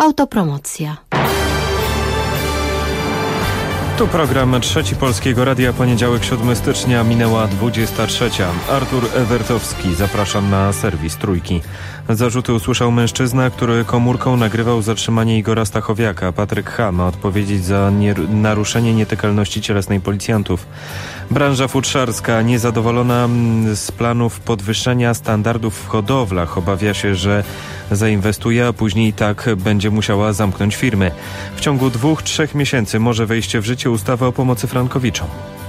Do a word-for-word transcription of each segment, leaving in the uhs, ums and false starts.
Autopromocja. Tu program Trzeci Polskiego Radia, poniedziałek siódmego stycznia, minęła dwudziesta trzecia. Artur Ewertowski, zapraszam na serwis Trójki. Zarzuty usłyszał mężczyzna, który komórką nagrywał zatrzymanie Igora Stachowiaka. Patryk H. ma odpowiedzieć za nie- naruszenie nietykalności cielesnej policjantów. Branża futrzarska niezadowolona z planów podwyższenia standardów w hodowlach. Obawia się, że zainwestuje, a później tak będzie musiała zamknąć firmy. W ciągu dwóch, trzech miesięcy może wejść w życie ustawa o pomocy frankowiczom.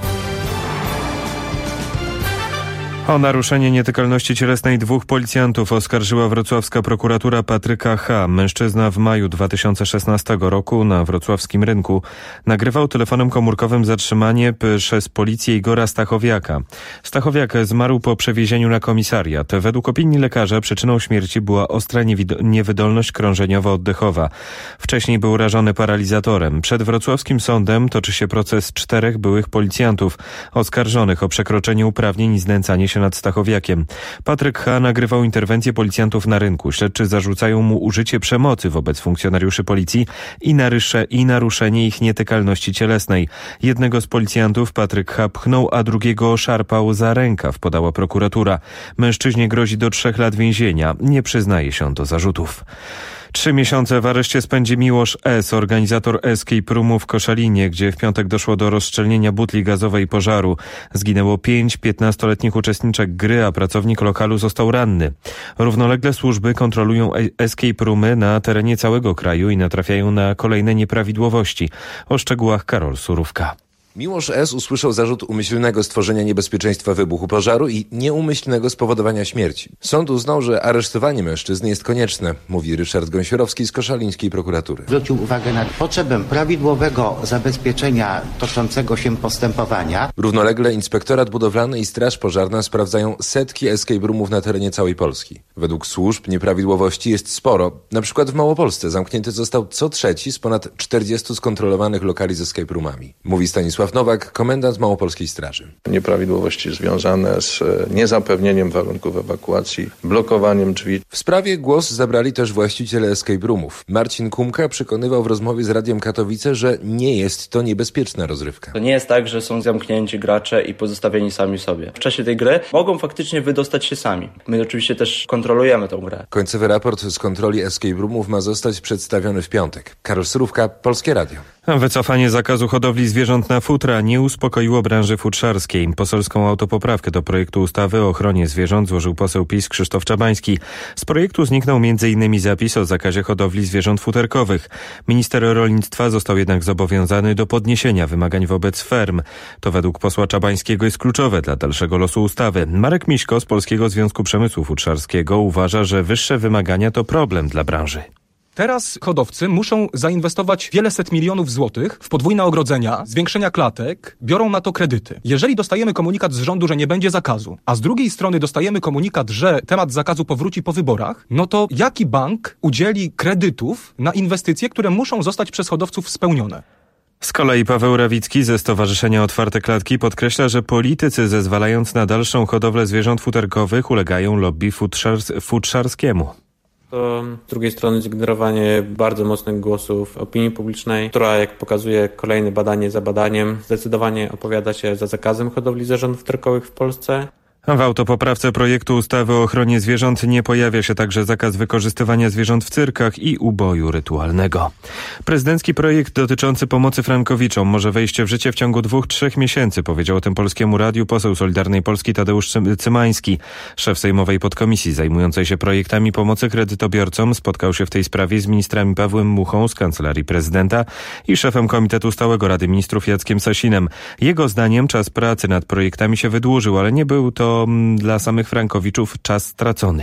O naruszenie nietykalności cielesnej dwóch policjantów oskarżyła wrocławska prokuratura Patryka H. Mężczyzna w maju dwa tysiące szesnastego roku na wrocławskim rynku nagrywał telefonem komórkowym zatrzymanie przez policję Igora Stachowiaka. Stachowiak zmarł po przewiezieniu na komisariat. Według opinii lekarza przyczyną śmierci była ostra niewid- niewydolność krążeniowo-oddechowa. Wcześniej był rażony paralizatorem. Przed wrocławskim sądem toczy się proces czterech byłych policjantów oskarżonych o przekroczenie uprawnień i znęcanie się nad Stachowiakiem. Patryk H. nagrywał interwencję policjantów na rynku. Śledczy zarzucają mu użycie przemocy wobec funkcjonariuszy policji i, narysze, i naruszenie ich nietykalności cielesnej. Jednego z policjantów Patryk H. pchnął, a drugiego oszarpał za rękaw, podała prokuratura. Mężczyźnie grozi do trzech lat więzienia. Nie przyznaje się do zarzutów. Trzy miesiące w areszcie spędzi Miłosz S., organizator escape roomu w Koszalinie, gdzie w piątek doszło do rozszczelnienia butli gazowej i pożaru. Zginęło pięć piętnastoletnich uczestniczek gry, a pracownik lokalu został ranny. Równolegle służby kontrolują escape roomy na terenie całego kraju i natrafiają na kolejne nieprawidłowości. O szczegółach Karol Surówka. Miłosz S. usłyszał zarzut umyślnego stworzenia niebezpieczeństwa wybuchu pożaru i nieumyślnego spowodowania śmierci. Sąd uznał, że aresztowanie mężczyzny jest konieczne, mówi Ryszard Gąsiorowski z koszalińskiej prokuratury. Zwrócił uwagę na potrzebę prawidłowego zabezpieczenia toczącego się postępowania. Równolegle Inspektorat Budowlany i Straż Pożarna sprawdzają setki escape roomów na terenie całej Polski. Według służb nieprawidłowości jest sporo. Na przykład w Małopolsce zamknięty został co trzeci z ponad czterdziestu skontrolowanych lokali z escape roomami, mówi Stanisław Nowak, komendant Małopolskiej Straży. Nieprawidłowości związane z niezapewnieniem warunków ewakuacji, blokowaniem drzwi. W sprawie głos zabrali też właściciele escape roomów. Marcin Kumka przekonywał w rozmowie z Radiem Katowice, że nie jest to niebezpieczna rozrywka. To nie jest tak, że są zamknięci gracze i pozostawieni sami sobie. W czasie tej gry mogą faktycznie wydostać się sami. My oczywiście też kontrolujemy tę grę. Końcowy raport z kontroli escape roomów ma zostać przedstawiony w piątek. Karol Surówka, Polskie Radio. Wycofanie zakazu hodowli zwierząt na futra nie uspokoiło branży futrzarskiej. Poselską autopoprawkę do projektu ustawy o ochronie zwierząt złożył poseł PiS Krzysztof Czabański. Z projektu zniknął między innymi zapis o zakazie hodowli zwierząt futerkowych. Minister rolnictwa został jednak zobowiązany do podniesienia wymagań wobec ferm. To według posła Czabańskiego jest kluczowe dla dalszego losu ustawy. Marek Miśko z Polskiego Związku Przemysłu Futrzarskiego uważa, że wyższe wymagania to problem dla branży. Teraz hodowcy muszą zainwestować wiele set milionów złotych w podwójne ogrodzenia, zwiększenia klatek, biorą na to kredyty. Jeżeli dostajemy komunikat z rządu, że nie będzie zakazu, a z drugiej strony dostajemy komunikat, że temat zakazu powróci po wyborach, no to jaki bank udzieli kredytów na inwestycje, które muszą zostać przez hodowców spełnione? Z kolei Paweł Rawicki ze Stowarzyszenia Otwarte Klatki podkreśla, że politycy zezwalając na dalszą hodowlę zwierząt futerkowych ulegają lobby futrzars- futrzarskiemu. To z drugiej strony zignorowanie bardzo mocnych głosów opinii publicznej, która, jak pokazuje kolejne badanie za badaniem, zdecydowanie opowiada się za zakazem hodowli zwierząt futerkowych w Polsce. W autopoprawce projektu ustawy o ochronie zwierząt nie pojawia się także zakaz wykorzystywania zwierząt w cyrkach i uboju rytualnego. Prezydencki projekt dotyczący pomocy frankowiczom może wejść w życie w ciągu dwóch, trzech miesięcy, powiedział o tym Polskiemu Radiu poseł Solidarnej Polski Tadeusz Cymański. Szef sejmowej podkomisji zajmującej się projektami pomocy kredytobiorcom spotkał się w tej sprawie z ministrami Pawłem Muchą z Kancelarii Prezydenta i szefem Komitetu Stałego Rady Ministrów Jackiem Sasinem. Jego zdaniem czas pracy nad projektami się wydłużył, ale nie był to dla samych frankowiczów czas stracony.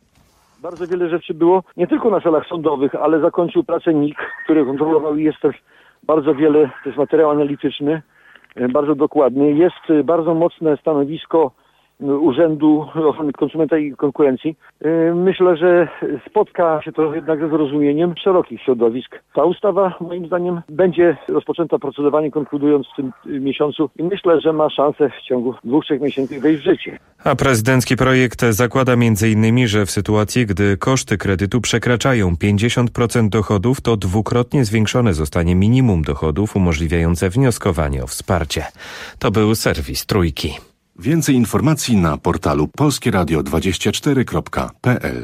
Bardzo wiele rzeczy było, nie tylko na salach sądowych, ale zakończył pracę N I K, który kontrolował i jest też bardzo wiele, to jest materiał analityczny, bardzo dokładny. Jest bardzo mocne stanowisko Urzędu Ochrony Konsumenta i Konkurencji. Myślę, że spotka się to jednak ze zrozumieniem szerokich środowisk. Ta ustawa moim zdaniem będzie rozpoczęta procedowanie, konkludując w tym miesiącu i myślę, że ma szansę w ciągu dwóch, trzech miesięcy wejść w życie. A prezydencki projekt zakłada między innymi, że w sytuacji, gdy koszty kredytu przekraczają pięćdziesiąt procent dochodów, to dwukrotnie zwiększone zostanie minimum dochodów umożliwiające wnioskowanie o wsparcie. To był serwis Trójki. Więcej informacji na portalu polskie radio dwadzieścia cztery kropka p l.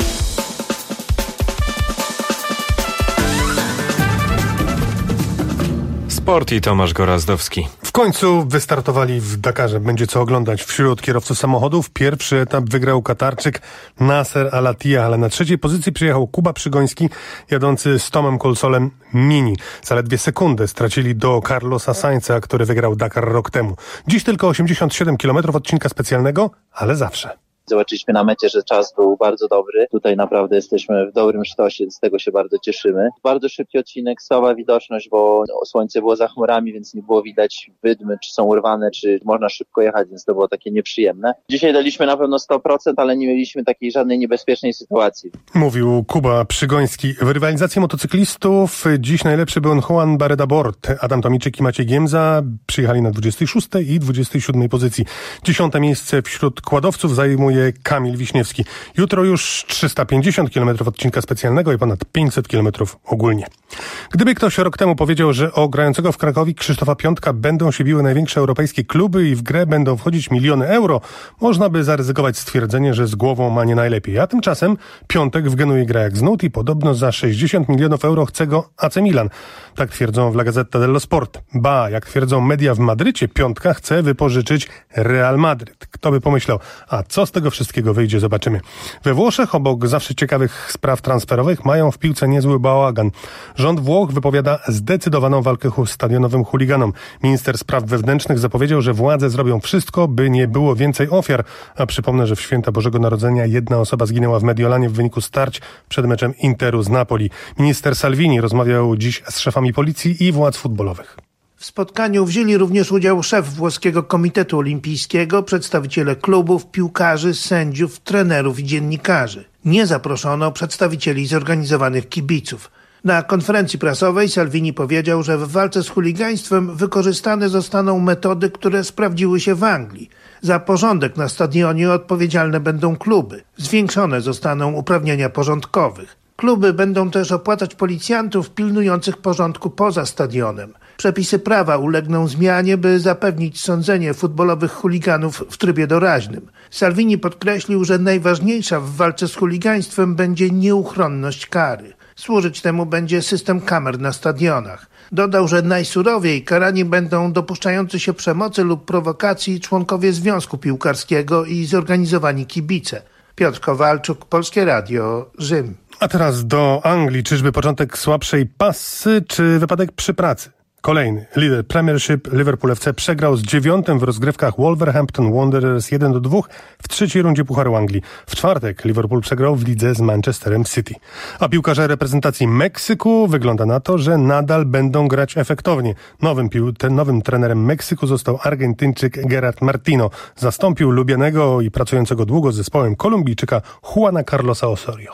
Sport i Tomasz Gorazdowski. W końcu wystartowali w Dakarze. Będzie co oglądać wśród kierowców samochodów. Pierwszy etap wygrał Katarczyk Nasser Al-Attiyah, ale na trzeciej pozycji przyjechał Kuba Przygoński jadący z Tomem Colsolem Mini. Zaledwie sekundę stracili do Carlosa Sainza, który wygrał Dakar rok temu. Dziś tylko osiemdziesiąt siedem kilometrów odcinka specjalnego, ale zawsze. Zobaczyliśmy na mecie, że czas był bardzo dobry. Tutaj naprawdę jesteśmy w dobrym sztosie, z tego się bardzo cieszymy. Bardzo szybki odcinek, słaba widoczność, bo no, słońce było za chmurami, więc nie było widać wydmy, czy są urwane, czy można szybko jechać, więc to było takie nieprzyjemne. Dzisiaj daliśmy na pewno sto procent, ale nie mieliśmy takiej żadnej niebezpiecznej sytuacji. Mówił Kuba Przygoński. W rywalizacji motocyklistów dziś najlepszy był Juan Barreda Bort. Adam Tomiczyk i Maciej Giemza przyjechali na dwudziestej szóstej i dwudziestej siódmej pozycji. Dziesiąte miejsce wśród kładowców zajmuje Kamil Wiśniewski. Jutro już trzysta pięćdziesiąt kilometrów odcinka specjalnego i ponad pięćset kilometrów ogólnie. Gdyby ktoś rok temu powiedział, że o grającego w Krakowie Krzysztofa Piątka będą się biły największe europejskie kluby i w grę będą wchodzić miliony euro, można by zaryzykować stwierdzenie, że z głową ma nie najlepiej. A tymczasem Piątek w Genui gra jak znud i podobno za sześćdziesiąt milionów euro chce go A C Milan. Tak twierdzą w La Gazzetta dello Sport. Ba, jak twierdzą media w Madrycie, Piątka chce wypożyczyć Real Madryt. Kto by pomyślał? A co z tego wszystkiego wyjdzie, zobaczymy. We Włoszech, obok zawsze ciekawych spraw transferowych, mają w piłce niezły bałagan. Rząd Włoch wypowiada zdecydowaną walkę stadionowym chuliganom. Minister spraw wewnętrznych zapowiedział, że władze zrobią wszystko, by nie było więcej ofiar. A przypomnę, że w święta Bożego Narodzenia jedna osoba zginęła w Mediolanie w wyniku starć przed meczem Interu z Napoli. Minister Salvini rozmawiał dziś z szefami policji i władz futbolowych. W spotkaniu wzięli również udział szef włoskiego Komitetu Olimpijskiego, przedstawiciele klubów, piłkarzy, sędziów, trenerów i dziennikarzy. Nie zaproszono przedstawicieli zorganizowanych kibiców. Na konferencji prasowej Salvini powiedział, że w walce z chuligaństwem wykorzystane zostaną metody, które sprawdziły się w Anglii. Za porządek na stadionie odpowiedzialne będą kluby. Zwiększone zostaną uprawnienia porządkowych. Kluby będą też opłacać policjantów pilnujących porządku poza stadionem. Przepisy prawa ulegną zmianie, by zapewnić sądzenie futbolowych chuliganów w trybie doraźnym. Salvini podkreślił, że najważniejsza w walce z chuligaństwem będzie nieuchronność kary. Służyć temu będzie system kamer na stadionach. Dodał, że najsurowiej karani będą dopuszczający się przemocy lub prowokacji członkowie Związku Piłkarskiego i zorganizowani kibice. Piotr Kowalczuk, Polskie Radio, Rzym. A teraz do Anglii. Czyżby początek słabszej pasy, czy wypadek przy pracy? Kolejny. Lider Premiership Liverpool F C przegrał z dziewiątym w rozgrywkach Wolverhampton Wanderers jeden do dwóch w trzeciej rundzie Pucharu Anglii. W czwartek Liverpool przegrał w lidze z Manchesterem City. A piłkarze reprezentacji Meksyku wygląda na to, że nadal będą grać efektownie. Nowym, pił- ten nowym trenerem Meksyku został Argentyńczyk Gerard Martino. Zastąpił lubianego i pracującego długo z zespołem Kolumbijczyka Juana Carlosa Osorio.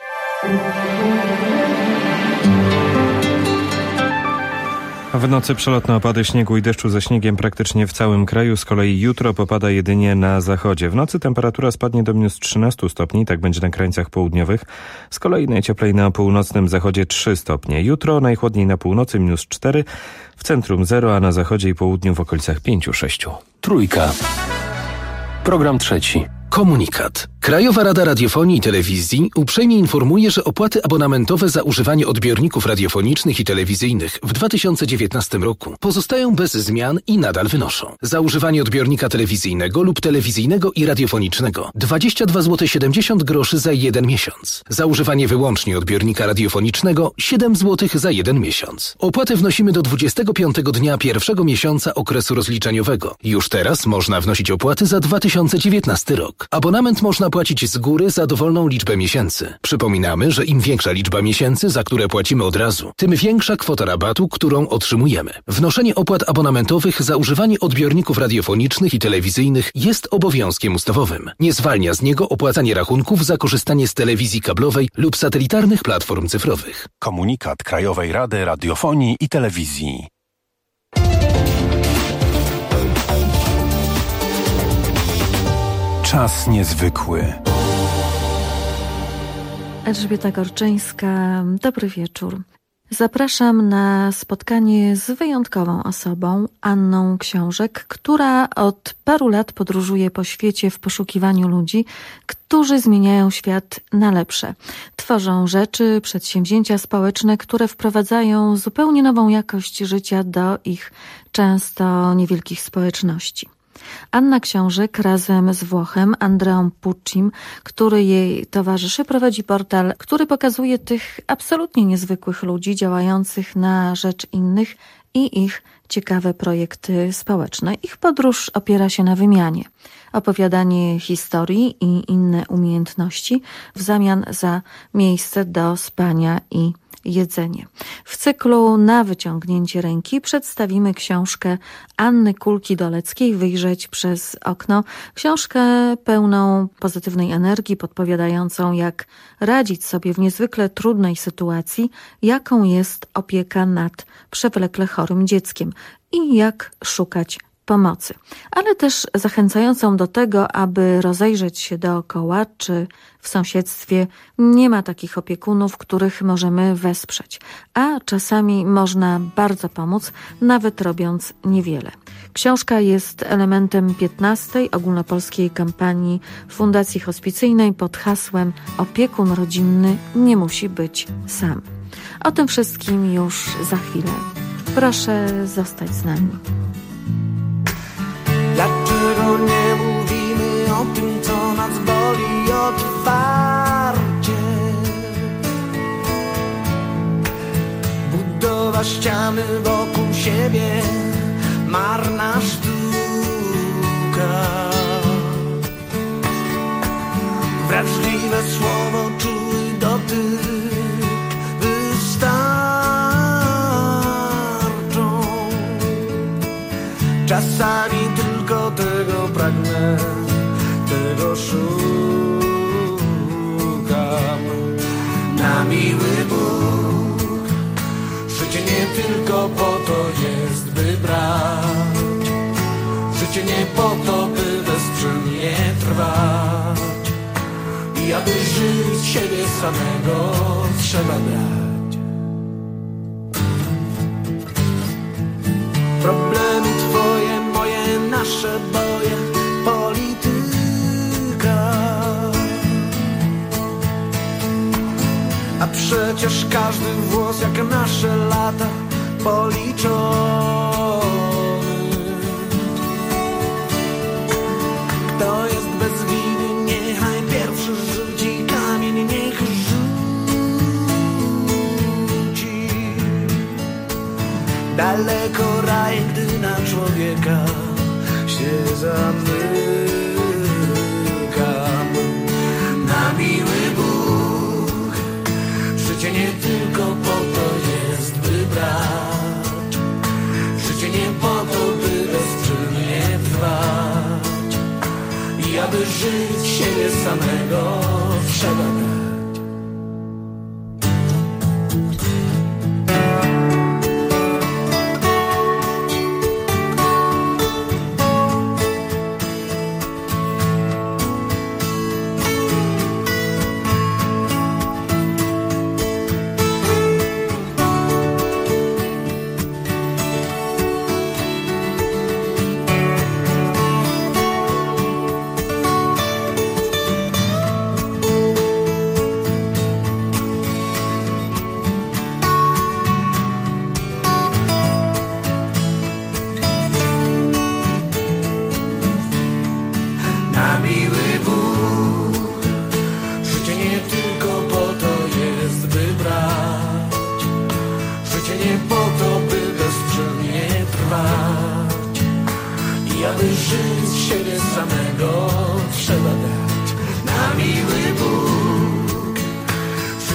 W nocy przelotne opady śniegu i deszczu ze śniegiem praktycznie w całym kraju. Z kolei jutro popada jedynie na zachodzie. W nocy temperatura spadnie do minus trzynaście stopni, tak będzie na krańcach południowych. Z kolei najcieplej na północnym zachodzie trzy stopnie. Jutro najchłodniej na północy minus cztery, w centrum zero, a na zachodzie i południu w okolicach pięć sześć. Trójka. Program trzeci. Komunikat. Krajowa Rada Radiofonii i Telewizji uprzejmie informuje, że opłaty abonamentowe za używanie odbiorników radiofonicznych i telewizyjnych w dwa tysiące dziewiętnastym roku pozostają bez zmian i nadal wynoszą. Za używanie odbiornika telewizyjnego lub telewizyjnego i radiofonicznego dwadzieścia dwa złote siedemdziesiąt groszy za jeden miesiąc. Za używanie wyłącznie odbiornika radiofonicznego siedem złotych za jeden miesiąc. Opłatę wnosimy do dwudziestego piątego dnia pierwszego miesiąca okresu rozliczeniowego. Już teraz można wnosić opłaty za dwa tysiące dziewiętnasty rok. Abonament można można płacić z góry za dowolną liczbę miesięcy. Przypominamy, że im większa liczba miesięcy, za które płacimy od razu, tym większa kwota rabatu, którą otrzymujemy. Wnoszenie opłat abonamentowych za używanie odbiorników radiofonicznych i telewizyjnych jest obowiązkiem ustawowym. Nie zwalnia z niego opłacanie rachunków za korzystanie z telewizji kablowej lub satelitarnych platform cyfrowych. Komunikat Krajowej Rady Radiofonii i Telewizji. Czas niezwykły. Elżbieta Gorczyńska, dobry wieczór. Zapraszam na spotkanie z wyjątkową osobą, Anną Książek, która od paru lat podróżuje po świecie w poszukiwaniu ludzi, którzy zmieniają świat na lepsze. Tworzą rzeczy, przedsięwzięcia społeczne, które wprowadzają zupełnie nową jakość życia do ich często niewielkich społeczności. Anna Książek razem z Włochem Andreą Puccim, który jej towarzyszy, prowadzi portal, który pokazuje tych absolutnie niezwykłych ludzi działających na rzecz innych i ich ciekawe projekty społeczne. Ich podróż opiera się na wymianie. Opowiadanie historii i inne umiejętności w zamian za miejsce do spania i jedzenie. W cyklu Na wyciągnięcie ręki przedstawimy książkę Anny Kulki-Doleckiej Wyjrzeć przez okno. Książkę pełną pozytywnej energii, podpowiadającą, jak radzić sobie w niezwykle trudnej sytuacji, jaką jest opieka nad przewlekle chorym dzieckiem i jak szukać pomocy, ale też zachęcającą do tego, aby rozejrzeć się dookoła, czy w sąsiedztwie nie ma takich opiekunów, których możemy wesprzeć, a czasami można bardzo pomóc, nawet robiąc niewiele. Książka jest elementem piętnastej ogólnopolskiej kampanii Fundacji Hospicyjnej pod hasłem Opiekun rodzinny nie musi być sam. O tym wszystkim już za chwilę. Proszę zostać z nami. Dlaczego nie mówimy o tym, co nas boli otwarcie? Budowa ściany wokół siebie, marna sztuka. Wrażliwe słowo, czuły dotyk wystarczą. Czasami tylko tego pragnę, tego szukam. Na miły Bóg, życie nie tylko po to jest, by brać. Życie nie po to, by bezczynnie trwać. I aby żyć siebie samego, trzeba brać. Problemy twoje, moje, nasze boje, polityka. A przecież każdy włos jak nasze lata policzony. Kto jest bez winy, niechaj pierwszy rzuci kamień, niech rzuci. Daleko raj, gdy na człowieka się zamykam. Na miły Bóg, życie nie tylko po to jest, by brać. Życie nie po to, by bezczynnie trwać. I aby żyć siebie samego, trzeba brać.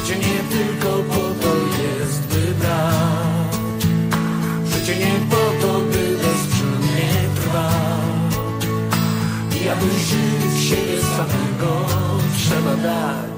Życie nie tylko po to jest, by brać. Życie nie po to, by bezczynnie trwać. I aby żyć w siebie samego trzeba dać.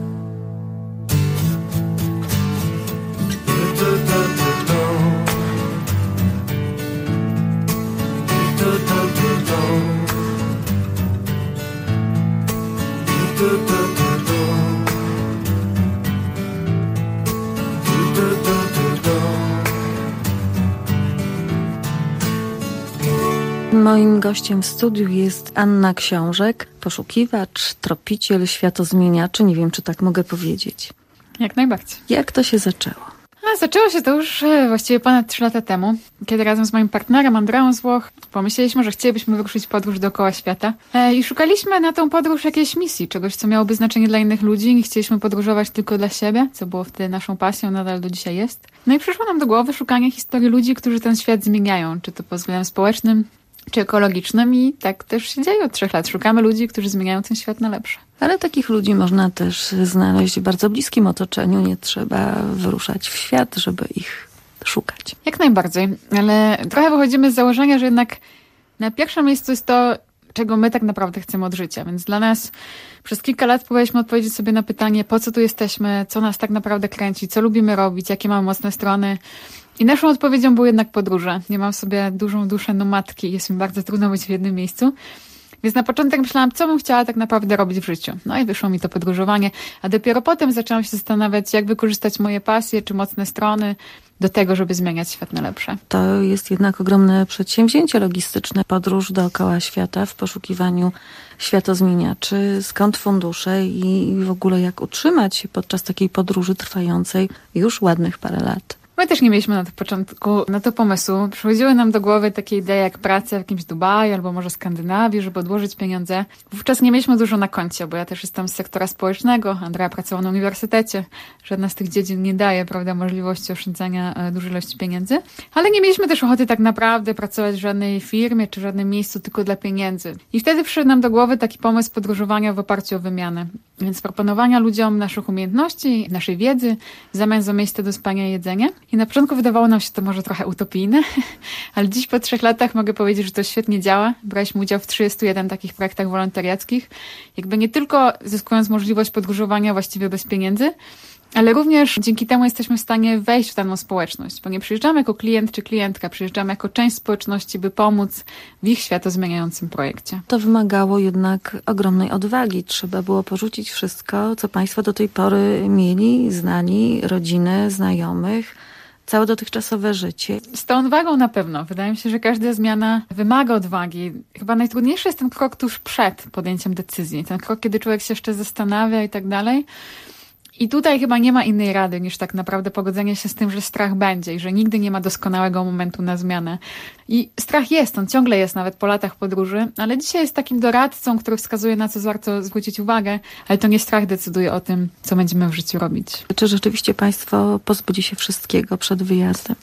Moim gościem w studiu jest Anna Książek, poszukiwacz, tropiciel, światozmieniaczy. Nie wiem, czy tak mogę powiedzieć. Jak najbardziej. Jak to się zaczęło? A zaczęło się to już właściwie ponad trzy lata temu, kiedy razem z moim partnerem Andreą z Włoch pomyśleliśmy, że chcielibyśmy wyruszyć w podróż dookoła świata i szukaliśmy na tą podróż jakiejś misji, czegoś, co miałoby znaczenie dla innych ludzi. Nie chcieliśmy podróżować tylko dla siebie, co było wtedy naszą pasją, nadal do dzisiaj jest. No i przyszło nam do głowy szukanie historii ludzi, którzy ten świat zmieniają, czy to pod względem społecznym, czy ekologicznym, i tak też się dzieje od trzech lat. Szukamy ludzi, którzy zmieniają ten świat na lepsze. Ale takich ludzi można też znaleźć w bardzo bliskim otoczeniu. Nie trzeba wyruszać w świat, żeby ich szukać. Jak najbardziej, ale trochę wychodzimy z założenia, że jednak na pierwszym miejscu jest to, czego my tak naprawdę chcemy od życia. Więc dla nas przez kilka lat próbowaliśmy odpowiedzieć sobie na pytanie, po co tu jesteśmy, co nas tak naprawdę kręci, co lubimy robić, jakie mamy mocne strony. I naszą odpowiedzią były jednak podróże. Nie mam w sobie dużą duszę nomadki i jest mi bardzo trudno być w jednym miejscu. Więc na początek myślałam, co bym chciała tak naprawdę robić w życiu. No i wyszło mi to podróżowanie, a dopiero potem zaczęłam się zastanawiać, jak wykorzystać moje pasje czy mocne strony do tego, żeby zmieniać świat na lepsze. To jest jednak ogromne przedsięwzięcie logistyczne. Podróż dookoła świata w poszukiwaniu światozmieniaczy. Skąd fundusze i w ogóle jak utrzymać się podczas takiej podróży trwającej już ładnych parę lat? My też nie mieliśmy na to początku na to pomysłu. Przychodziły nam do głowy takie idee jak praca w jakimś Dubaju albo może Skandynawii, żeby odłożyć pieniądze. Wówczas nie mieliśmy dużo na koncie, bo ja też jestem z sektora społecznego. Andrea pracowała na uniwersytecie. Żadna z tych dziedzin nie daje, prawda, możliwości oszczędzania dużej ilości pieniędzy. Ale nie mieliśmy też ochoty tak naprawdę pracować w żadnej firmie czy w żadnym miejscu tylko dla pieniędzy. I wtedy przyszedł nam do głowy taki pomysł podróżowania w oparciu o wymianę. Więc proponowania ludziom naszych umiejętności, naszej wiedzy w zamian za miejsce do spania i jedzenia. I na początku wydawało nam się to może trochę utopijne, ale dziś po trzech latach mogę powiedzieć, że to świetnie działa. Braliśmy udział w trzydziestu jeden takich projektach wolontariackich. Jakby nie tylko zyskując możliwość podróżowania właściwie bez pieniędzy, ale również dzięki temu jesteśmy w stanie wejść w daną społeczność, bo nie przyjeżdżamy jako klient czy klientka, przyjeżdżamy jako część społeczności, by pomóc w ich światozmieniającym projekcie. To wymagało jednak ogromnej odwagi. Trzeba było porzucić wszystko, co Państwo do tej pory mieli, znali, rodzinę, znajomych, całe dotychczasowe życie. Z tą odwagą na pewno. Wydaje mi się, że każda zmiana wymaga odwagi. Chyba najtrudniejszy jest ten krok tuż przed podjęciem decyzji. Ten krok, kiedy człowiek się jeszcze zastanawia i tak dalej. I tutaj chyba nie ma innej rady niż tak naprawdę pogodzenie się z tym, że strach będzie i że nigdy nie ma doskonałego momentu na zmianę. I strach jest, on ciągle jest nawet po latach podróży, ale dzisiaj jest takim doradcą, który wskazuje, na co warto zwrócić uwagę, ale to nie strach decyduje o tym, co będziemy w życiu robić. Czy rzeczywiście Państwo pozbudzi się wszystkiego przed wyjazdem?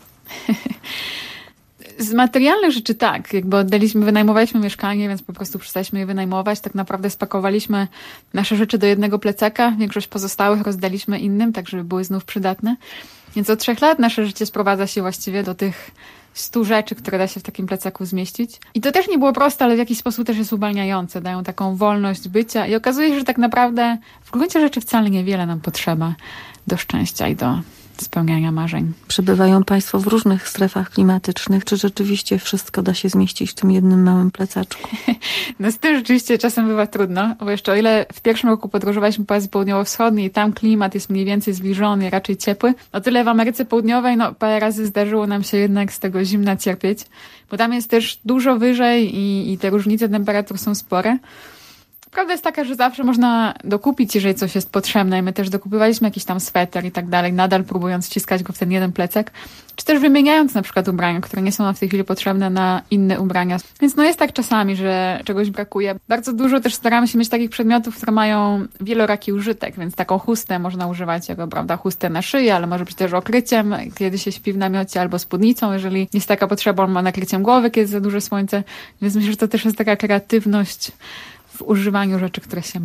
Z materialnych rzeczy tak, jakby oddaliśmy, wynajmowaliśmy mieszkanie, więc po prostu przestaliśmy je wynajmować. Tak naprawdę spakowaliśmy nasze rzeczy do jednego plecaka, większość pozostałych rozdaliśmy innym, tak żeby były znów przydatne. Więc od trzech lat nasze życie sprowadza się właściwie do tych stu rzeczy, które da się w takim plecaku zmieścić. I to też nie było proste, ale w jakiś sposób też jest uwalniające. Dają taką wolność bycia i okazuje się, że tak naprawdę w gruncie rzeczy wcale niewiele nam potrzeba do szczęścia i do spełniania marzeń. Przebywają Państwo w różnych strefach klimatycznych. Czy rzeczywiście wszystko da się zmieścić w tym jednym małym plecaczku? No z tym rzeczywiście czasem bywa trudno, bo jeszcze o ile w pierwszym roku podróżowaliśmy po Azji Południowo-Wschodniej i tam klimat jest mniej więcej zbliżony, raczej ciepły, o tyle w Ameryce Południowej no parę razy zdarzyło nam się jednak z tego zimna cierpieć, bo tam jest też dużo wyżej i, i te różnice temperatur są spore. Prawda jest taka, że zawsze można dokupić, jeżeli coś jest potrzebne i my też dokupywaliśmy jakiś tam sweter i tak dalej, nadal próbując ściskać go w ten jeden plecak, czy też wymieniając na przykład ubrania, które nie są nam w tej chwili potrzebne na inne ubrania. Więc no jest tak czasami, że czegoś brakuje. Bardzo dużo też staramy się mieć takich przedmiotów, które mają wieloraki użytek, więc taką chustę można używać jako, prawda, chustę na szyję, ale może być też okryciem, kiedy się śpi w namiocie, albo spódnicą, jeżeli jest taka potrzeba, on ma nakryciem głowy, kiedy jest za duże słońce. Więc myślę, że to też jest taka kreatywność w używaniu rzeczy, które się ma.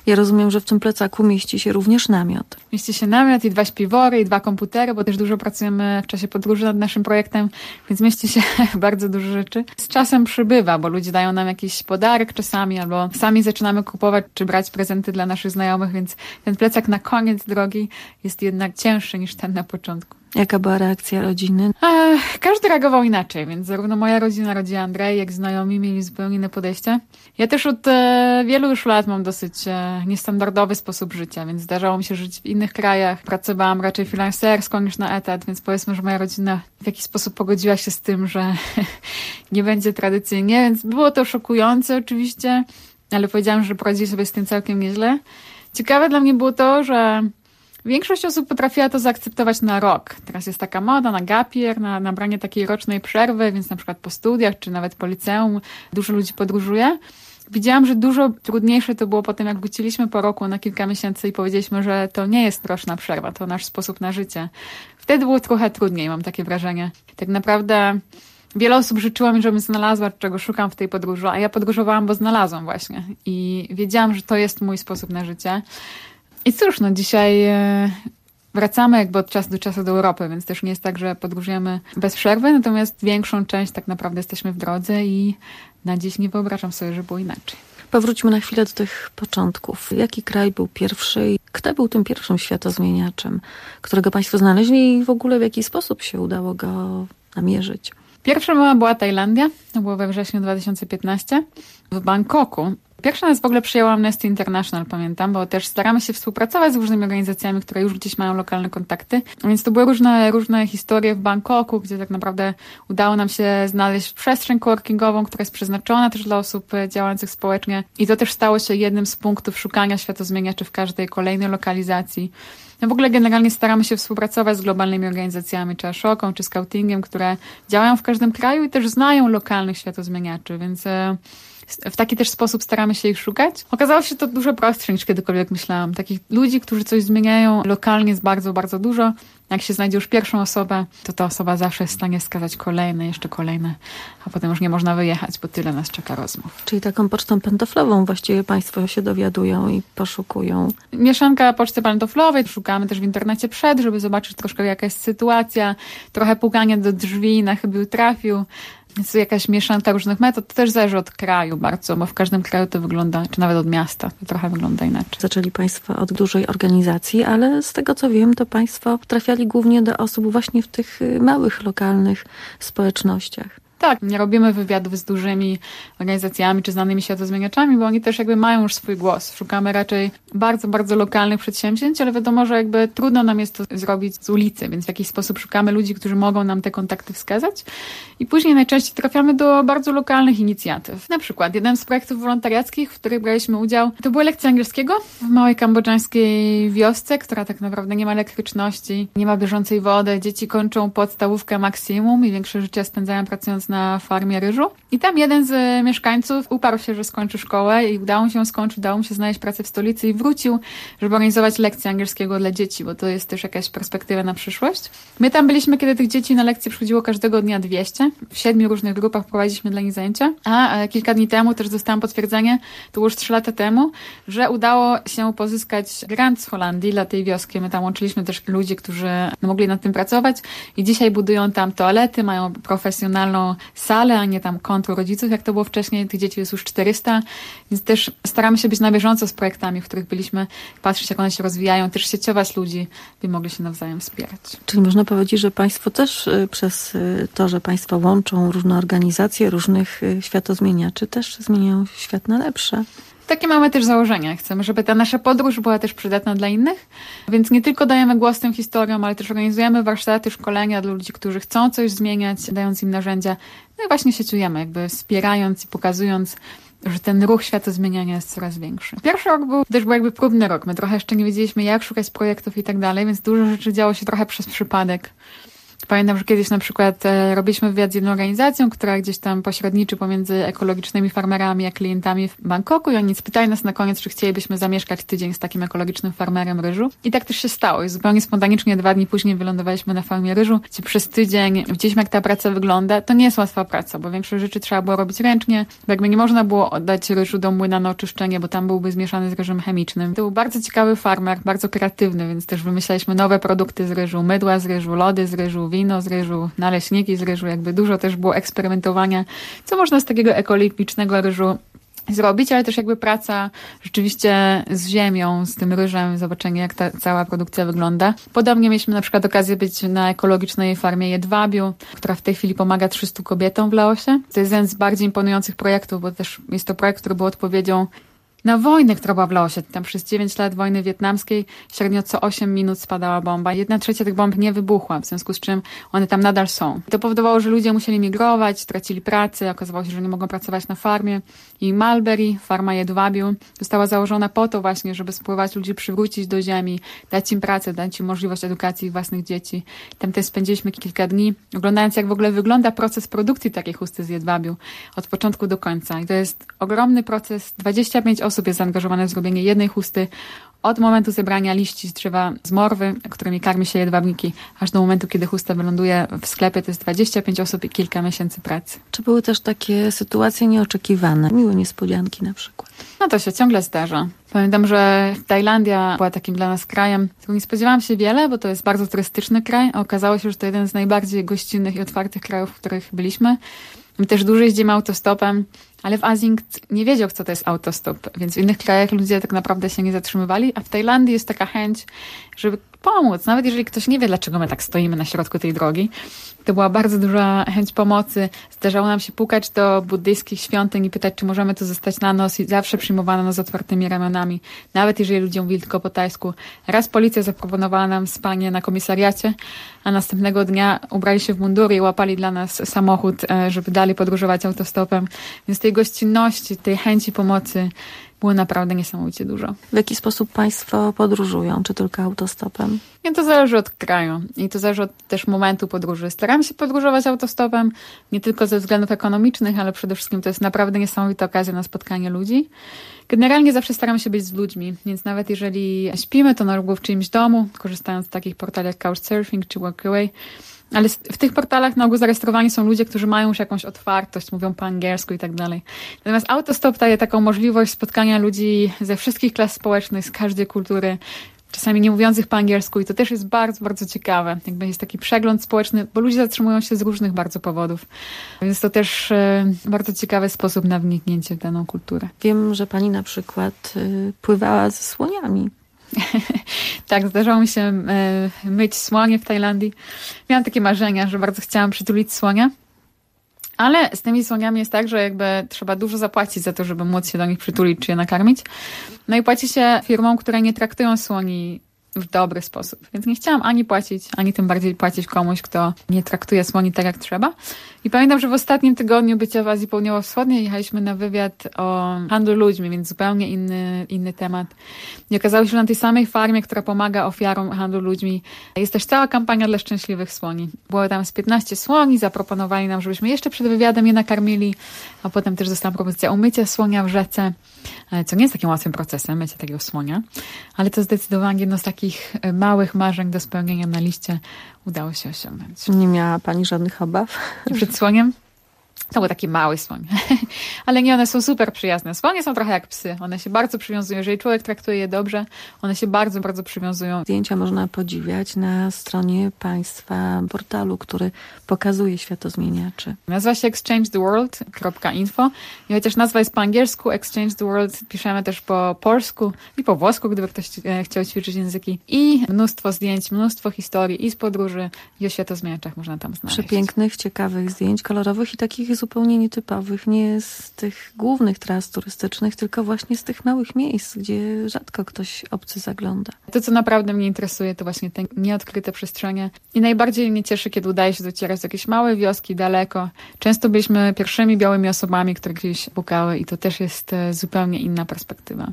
Ja rozumiem, że w tym plecaku mieści się również namiot. Mieści się namiot i dwa śpiwory i dwa komputery, bo też dużo pracujemy w czasie podróży nad naszym projektem, więc mieści się bardzo dużo rzeczy. Z czasem przybywa, bo ludzie dają nam jakiś podarek czasami, albo sami zaczynamy kupować czy brać prezenty dla naszych znajomych, więc ten plecak na koniec drogi jest jednak cięższy niż ten na początku. Jaka była reakcja rodziny? Ech, każdy reagował inaczej, więc zarówno moja rodzina, rodzina Andrzej, jak znajomi mieli zupełnie inne podejście. Ja też od e, wielu już lat mam dosyć e, niestandardowy sposób życia, więc zdarzało mi się żyć w innych krajach. Pracowałam raczej freelancersko niż na etat, więc powiedzmy, że moja rodzina w jakiś sposób pogodziła się z tym, że nie będzie tradycyjnie, więc było to szokujące oczywiście, ale powiedziałam, że poradzili sobie z tym całkiem nieźle. Ciekawe dla mnie było to, że większość osób potrafiła to zaakceptować na rok. Teraz jest taka moda na gap year, na, na branie takiej rocznej przerwy, więc na przykład po studiach czy nawet po liceum dużo ludzi podróżuje. Widziałam, że dużo trudniejsze to było potem, jak wróciliśmy po roku na kilka miesięcy i powiedzieliśmy, że to nie jest roczna przerwa, to nasz sposób na życie. Wtedy było trochę trudniej, mam takie wrażenie. Tak naprawdę wiele osób życzyło mi, żebym znalazła, czego szukam w tej podróży, a ja podróżowałam, bo znalazłam właśnie. I wiedziałam, że to jest mój sposób na życie. I cóż, no dzisiaj wracamy jakby od czasu do czasu do Europy, więc też nie jest tak, że podróżujemy bez przerwy, natomiast większą część tak naprawdę jesteśmy w drodze i na dziś nie wyobrażam sobie, że było inaczej. Powróćmy na chwilę do tych początków. Jaki kraj był pierwszy i kto był tym pierwszym światozmieniaczem, którego Państwo znaleźli i w ogóle w jaki sposób się udało go namierzyć? Pierwsza była Tajlandia, to było we wrześniu dwa tysiące piętnastego w Bangkoku. Pierwsza nas w ogóle przyjęła Amnesty International, pamiętam, bo też staramy się współpracować z różnymi organizacjami, które już gdzieś mają lokalne kontakty. Więc to były różne, różne historie w Bangkoku, gdzie tak naprawdę udało nam się znaleźć przestrzeń coworkingową, która jest przeznaczona też dla osób działających społecznie. I to też stało się jednym z punktów szukania światozmieniaczy w każdej kolejnej lokalizacji. No w ogóle generalnie staramy się współpracować z globalnymi organizacjami, czy Ashoką, czy Scoutingiem, które działają w każdym kraju i też znają lokalnych światozmieniaczy, więc w taki też sposób staramy się ich szukać. Okazało się to dużo prostsze niż kiedykolwiek myślałam. Takich ludzi, którzy coś zmieniają lokalnie jest bardzo, bardzo dużo. Jak się znajdzie już pierwszą osobę, to ta osoba zawsze jest w stanie wskazać kolejne, jeszcze kolejne, a potem już nie można wyjechać, bo tyle nas czeka rozmów. Czyli taką pocztą pantoflową właściwie Państwo się dowiadują i poszukują. Mieszanka poczty pantoflowej, szukamy też w internecie przed, żeby zobaczyć troszkę jaka jest sytuacja, trochę pukanie do drzwi, na chybił trafił. Jest jakaś mieszanka różnych metod, to też zależy od kraju bardzo, bo w każdym kraju to wygląda, czy nawet od miasta, to trochę wygląda inaczej. Zaczęli Państwo od dużej organizacji, ale z tego co wiem, to Państwo trafiali głównie do osób właśnie w tych małych, lokalnych społecznościach. Tak, nie robimy wywiadów z dużymi organizacjami czy znanymi światozmieniaczami, bo oni też jakby mają już swój głos. Szukamy raczej bardzo, bardzo lokalnych przedsięwzięć, ale wiadomo, że jakby trudno nam jest to zrobić z ulicy, więc w jakiś sposób szukamy ludzi, którzy mogą nam te kontakty wskazać i później najczęściej trafiamy do bardzo lokalnych inicjatyw. Na przykład jeden z projektów wolontariackich, w których braliśmy udział, to były lekcje angielskiego w małej kambodżańskiej wiosce, która tak naprawdę nie ma elektryczności, nie ma bieżącej wody, dzieci kończą podstawówkę maksimum i większe życie spędzają pracując na farmie ryżu. I tam jeden z mieszkańców uparł się, że skończy szkołę i udało mu się skończyć, udało mu się znaleźć pracę w stolicy i wrócił, żeby organizować lekcje angielskiego dla dzieci, bo to jest też jakaś perspektywa na przyszłość. My tam byliśmy, kiedy tych dzieci na lekcje przychodziło każdego dnia dwieście. W siedmiu różnych grupach prowadziliśmy dla nich zajęcia. A kilka dni temu też dostałam potwierdzenie, to już trzy lata temu, że udało się pozyskać grant z Holandii dla tej wioski. My tam łączyliśmy też ludzi, którzy mogli nad tym pracować i dzisiaj budują tam toalety, mają profesjonalną salę, a nie tam konto rodziców, jak to było wcześniej. Tych dzieci jest już czterysta, więc też staramy się być na bieżąco z projektami, w których byliśmy, patrzeć jak one się rozwijają, też sieciować ludzi, by mogli się nawzajem wspierać. Czyli można powiedzieć, że Państwo też przez to, że Państwo łączą różne organizacje, różnych światozmieniaczy, też zmieniają świat na lepsze. Takie mamy też założenia. Chcemy, żeby ta nasza podróż była też przydatna dla innych, więc nie tylko dajemy głos tym historiom, ale też organizujemy warsztaty, szkolenia dla ludzi, którzy chcą coś zmieniać, dając im narzędzia. No i właśnie sieciujemy, jakby wspierając i pokazując, że ten ruch światozmieniania jest coraz większy. Pierwszy rok był też był jakby próbny rok. My trochę jeszcze nie wiedzieliśmy, jak szukać projektów i tak dalej, więc dużo rzeczy działo się trochę przez przypadek. Pamiętam, że kiedyś na przykład e, robiliśmy wywiad z jedną organizacją, która gdzieś tam pośredniczy pomiędzy ekologicznymi farmerami a klientami w Bangkoku i oni spytali nas na koniec, czy chcielibyśmy zamieszkać tydzień z takim ekologicznym farmerem ryżu. I tak też się stało. I zupełnie spontanicznie dwa dni później wylądowaliśmy na farmie ryżu, gdzie przez tydzień widzieliśmy, jak ta praca wygląda. To nie jest łatwa praca, bo większość rzeczy trzeba było robić ręcznie, bo jakby nie można było oddać ryżu do młyna na oczyszczenie, bo tam byłby zmieszany z ryżem chemicznym. To był bardzo ciekawy farmer, bardzo kreatywny, więc też wymyślaliśmy nowe produkty z ryżu, mydła z ryżu, lody z ryżu, wino z ryżu, naleśniki z ryżu, jakby dużo też było eksperymentowania, co można z takiego ekologicznego ryżu zrobić, ale też jakby praca rzeczywiście z ziemią, z tym ryżem, zobaczenie, jak ta cała produkcja wygląda. Podobnie mieliśmy na przykład okazję być na ekologicznej farmie jedwabiu, która w tej chwili pomaga trzystu kobietom w Laosie. To jest jeden z bardziej imponujących projektów, bo też jest to projekt, który był odpowiedzią na wojnę, która była w Laosie. Tam przez dziewięć lat wojny wietnamskiej średnio co osiem minut spadała bomba. Jedna trzecia tych bomb nie wybuchła, w związku z czym one tam nadal są. To powodowało, że ludzie musieli migrować, tracili pracę, okazywało się, że nie mogą pracować na farmie. I Mulberry, farma jedwabiu, została założona po to właśnie, żeby spróbować ludzi przywrócić do ziemi, dać im pracę, dać im możliwość edukacji własnych dzieci. Tam też spędziliśmy kilka dni, oglądając, jak w ogóle wygląda proces produkcji takiej chusty z jedwabiu od początku do końca. I to jest ogromny proces. dwadzieścia pięć osób jest zaangażowane w zrobienie jednej chusty od momentu zebrania liści z drzewa z morwy, którymi karmi się jedwabniki, aż do momentu, kiedy chusta wyląduje w sklepie. To jest dwadzieścia pięć osób i kilka miesięcy pracy. Czy były też takie sytuacje nieoczekiwane, miłe niespodzianki na przykład? No to się ciągle zdarza. Pamiętam, że Tajlandia była takim dla nas krajem, którego nie spodziewałam się wiele, bo to jest bardzo turystyczny kraj, a okazało się, że to jeden z najbardziej gościnnych i otwartych krajów, w których byliśmy. My też dłużej jeździmy autostopem, ale w Azji nikt nie wiedział, co to jest autostop, więc w innych krajach ludzie tak naprawdę się nie zatrzymywali, a w Tajlandii jest taka chęć, żeby pomóc. Nawet jeżeli ktoś nie wie, dlaczego my tak stoimy na środku tej drogi, to była bardzo duża chęć pomocy. Zdarzało nam się pukać do buddyjskich świątyń i pytać, czy możemy tu zostać na noc i zawsze przyjmowano nas z otwartymi ramionami, nawet jeżeli ludzie mówili tylko po tajsku. Raz policja zaproponowała nam spanie na komisariacie, a następnego dnia ubrali się w mundury i łapali dla nas samochód, żeby dalej podróżować autostopem. Więc tej gościnności, tej chęci pomocy było naprawdę niesamowicie dużo. W jaki sposób państwo podróżują? Czy tylko autostopem? Nie, to zależy od kraju i to zależy od też momentu podróży. Staramy się podróżować autostopem, nie tylko ze względów ekonomicznych, ale przede wszystkim to jest naprawdę niesamowita okazja na spotkanie ludzi. Generalnie zawsze staramy się być z ludźmi, więc nawet jeżeli śpimy, to na ogół w czyimś domu, korzystając z takich portali jak Couchsurfing czy Workaway. Ale w tych portalach na ogół zarejestrowani są ludzie, którzy mają już jakąś otwartość, mówią po angielsku i tak dalej. Natomiast autostop daje taką możliwość spotkania ludzi ze wszystkich klas społecznych, z każdej kultury, czasami nie mówiących po angielsku i to też jest bardzo, bardzo ciekawe. Jakby jest taki przegląd społeczny, bo ludzie zatrzymują się z różnych bardzo powodów. Więc to też e, bardzo ciekawy sposób na wniknięcie w daną kulturę. Wiem, że pani na przykład y, pływała ze słoniami. Tak, zdarzało mi się y, myć słonie w Tajlandii. Miałam takie marzenia, że bardzo chciałam przytulić słonia. Ale z tymi słoniami jest tak, że jakby trzeba dużo zapłacić za to, żeby móc się do nich przytulić czy je nakarmić. No i płaci się firmom, które nie traktują słoni w dobry sposób. Więc nie chciałam ani płacić, ani tym bardziej płacić komuś, kto nie traktuje słoni tak, jak trzeba. I pamiętam, że w ostatnim tygodniu bycia w Azji Południowo-Wschodniej jechaliśmy na wywiad o handlu ludźmi, więc zupełnie inny, inny temat. I okazało się, że na tej samej farmie, która pomaga ofiarom handlu ludźmi, jest też cała kampania dla szczęśliwych słoni. Było tam z piętnaście słoni, zaproponowali nam, żebyśmy jeszcze przed wywiadem je nakarmili, a potem też została propozycja umycia słonia w rzece, co nie jest takim łatwym procesem, mycie takiego słonia, ale to zdecydowanie jedno z takich małych marzeń do spełnienia na liście udało się osiągnąć. Nie miała pani żadnych obaw? Przed słoniem? To był taki mały słoń. Ale nie, one są super przyjazne. Słonie są trochę jak psy. One się bardzo przywiązują. Jeżeli człowiek traktuje je dobrze, one się bardzo, bardzo przywiązują. Zdjęcia można podziwiać na stronie państwa portalu, który pokazuje światozmieniaczy. Nazywa się exchange the world kropka info i chociaż nazwa jest po angielsku, Exchange the World piszemy też po polsku i po włosku, gdyby ktoś chciał ćwiczyć języki. I mnóstwo zdjęć, mnóstwo historii i z podróży, i o światozmieniaczach można tam znaleźć. Przepięknych, ciekawych zdjęć, kolorowych i takich zupełnie nietypowych, nie z tych głównych tras turystycznych, tylko właśnie z tych małych miejsc, gdzie rzadko ktoś obcy zagląda. To, co naprawdę mnie interesuje, to właśnie te nieodkryte przestrzenie. I najbardziej mnie cieszy, kiedy udaje się docierać do jakiejś małej wioski daleko. Często byliśmy pierwszymi białymi osobami, które gdzieś pukały i to też jest zupełnie inna perspektywa.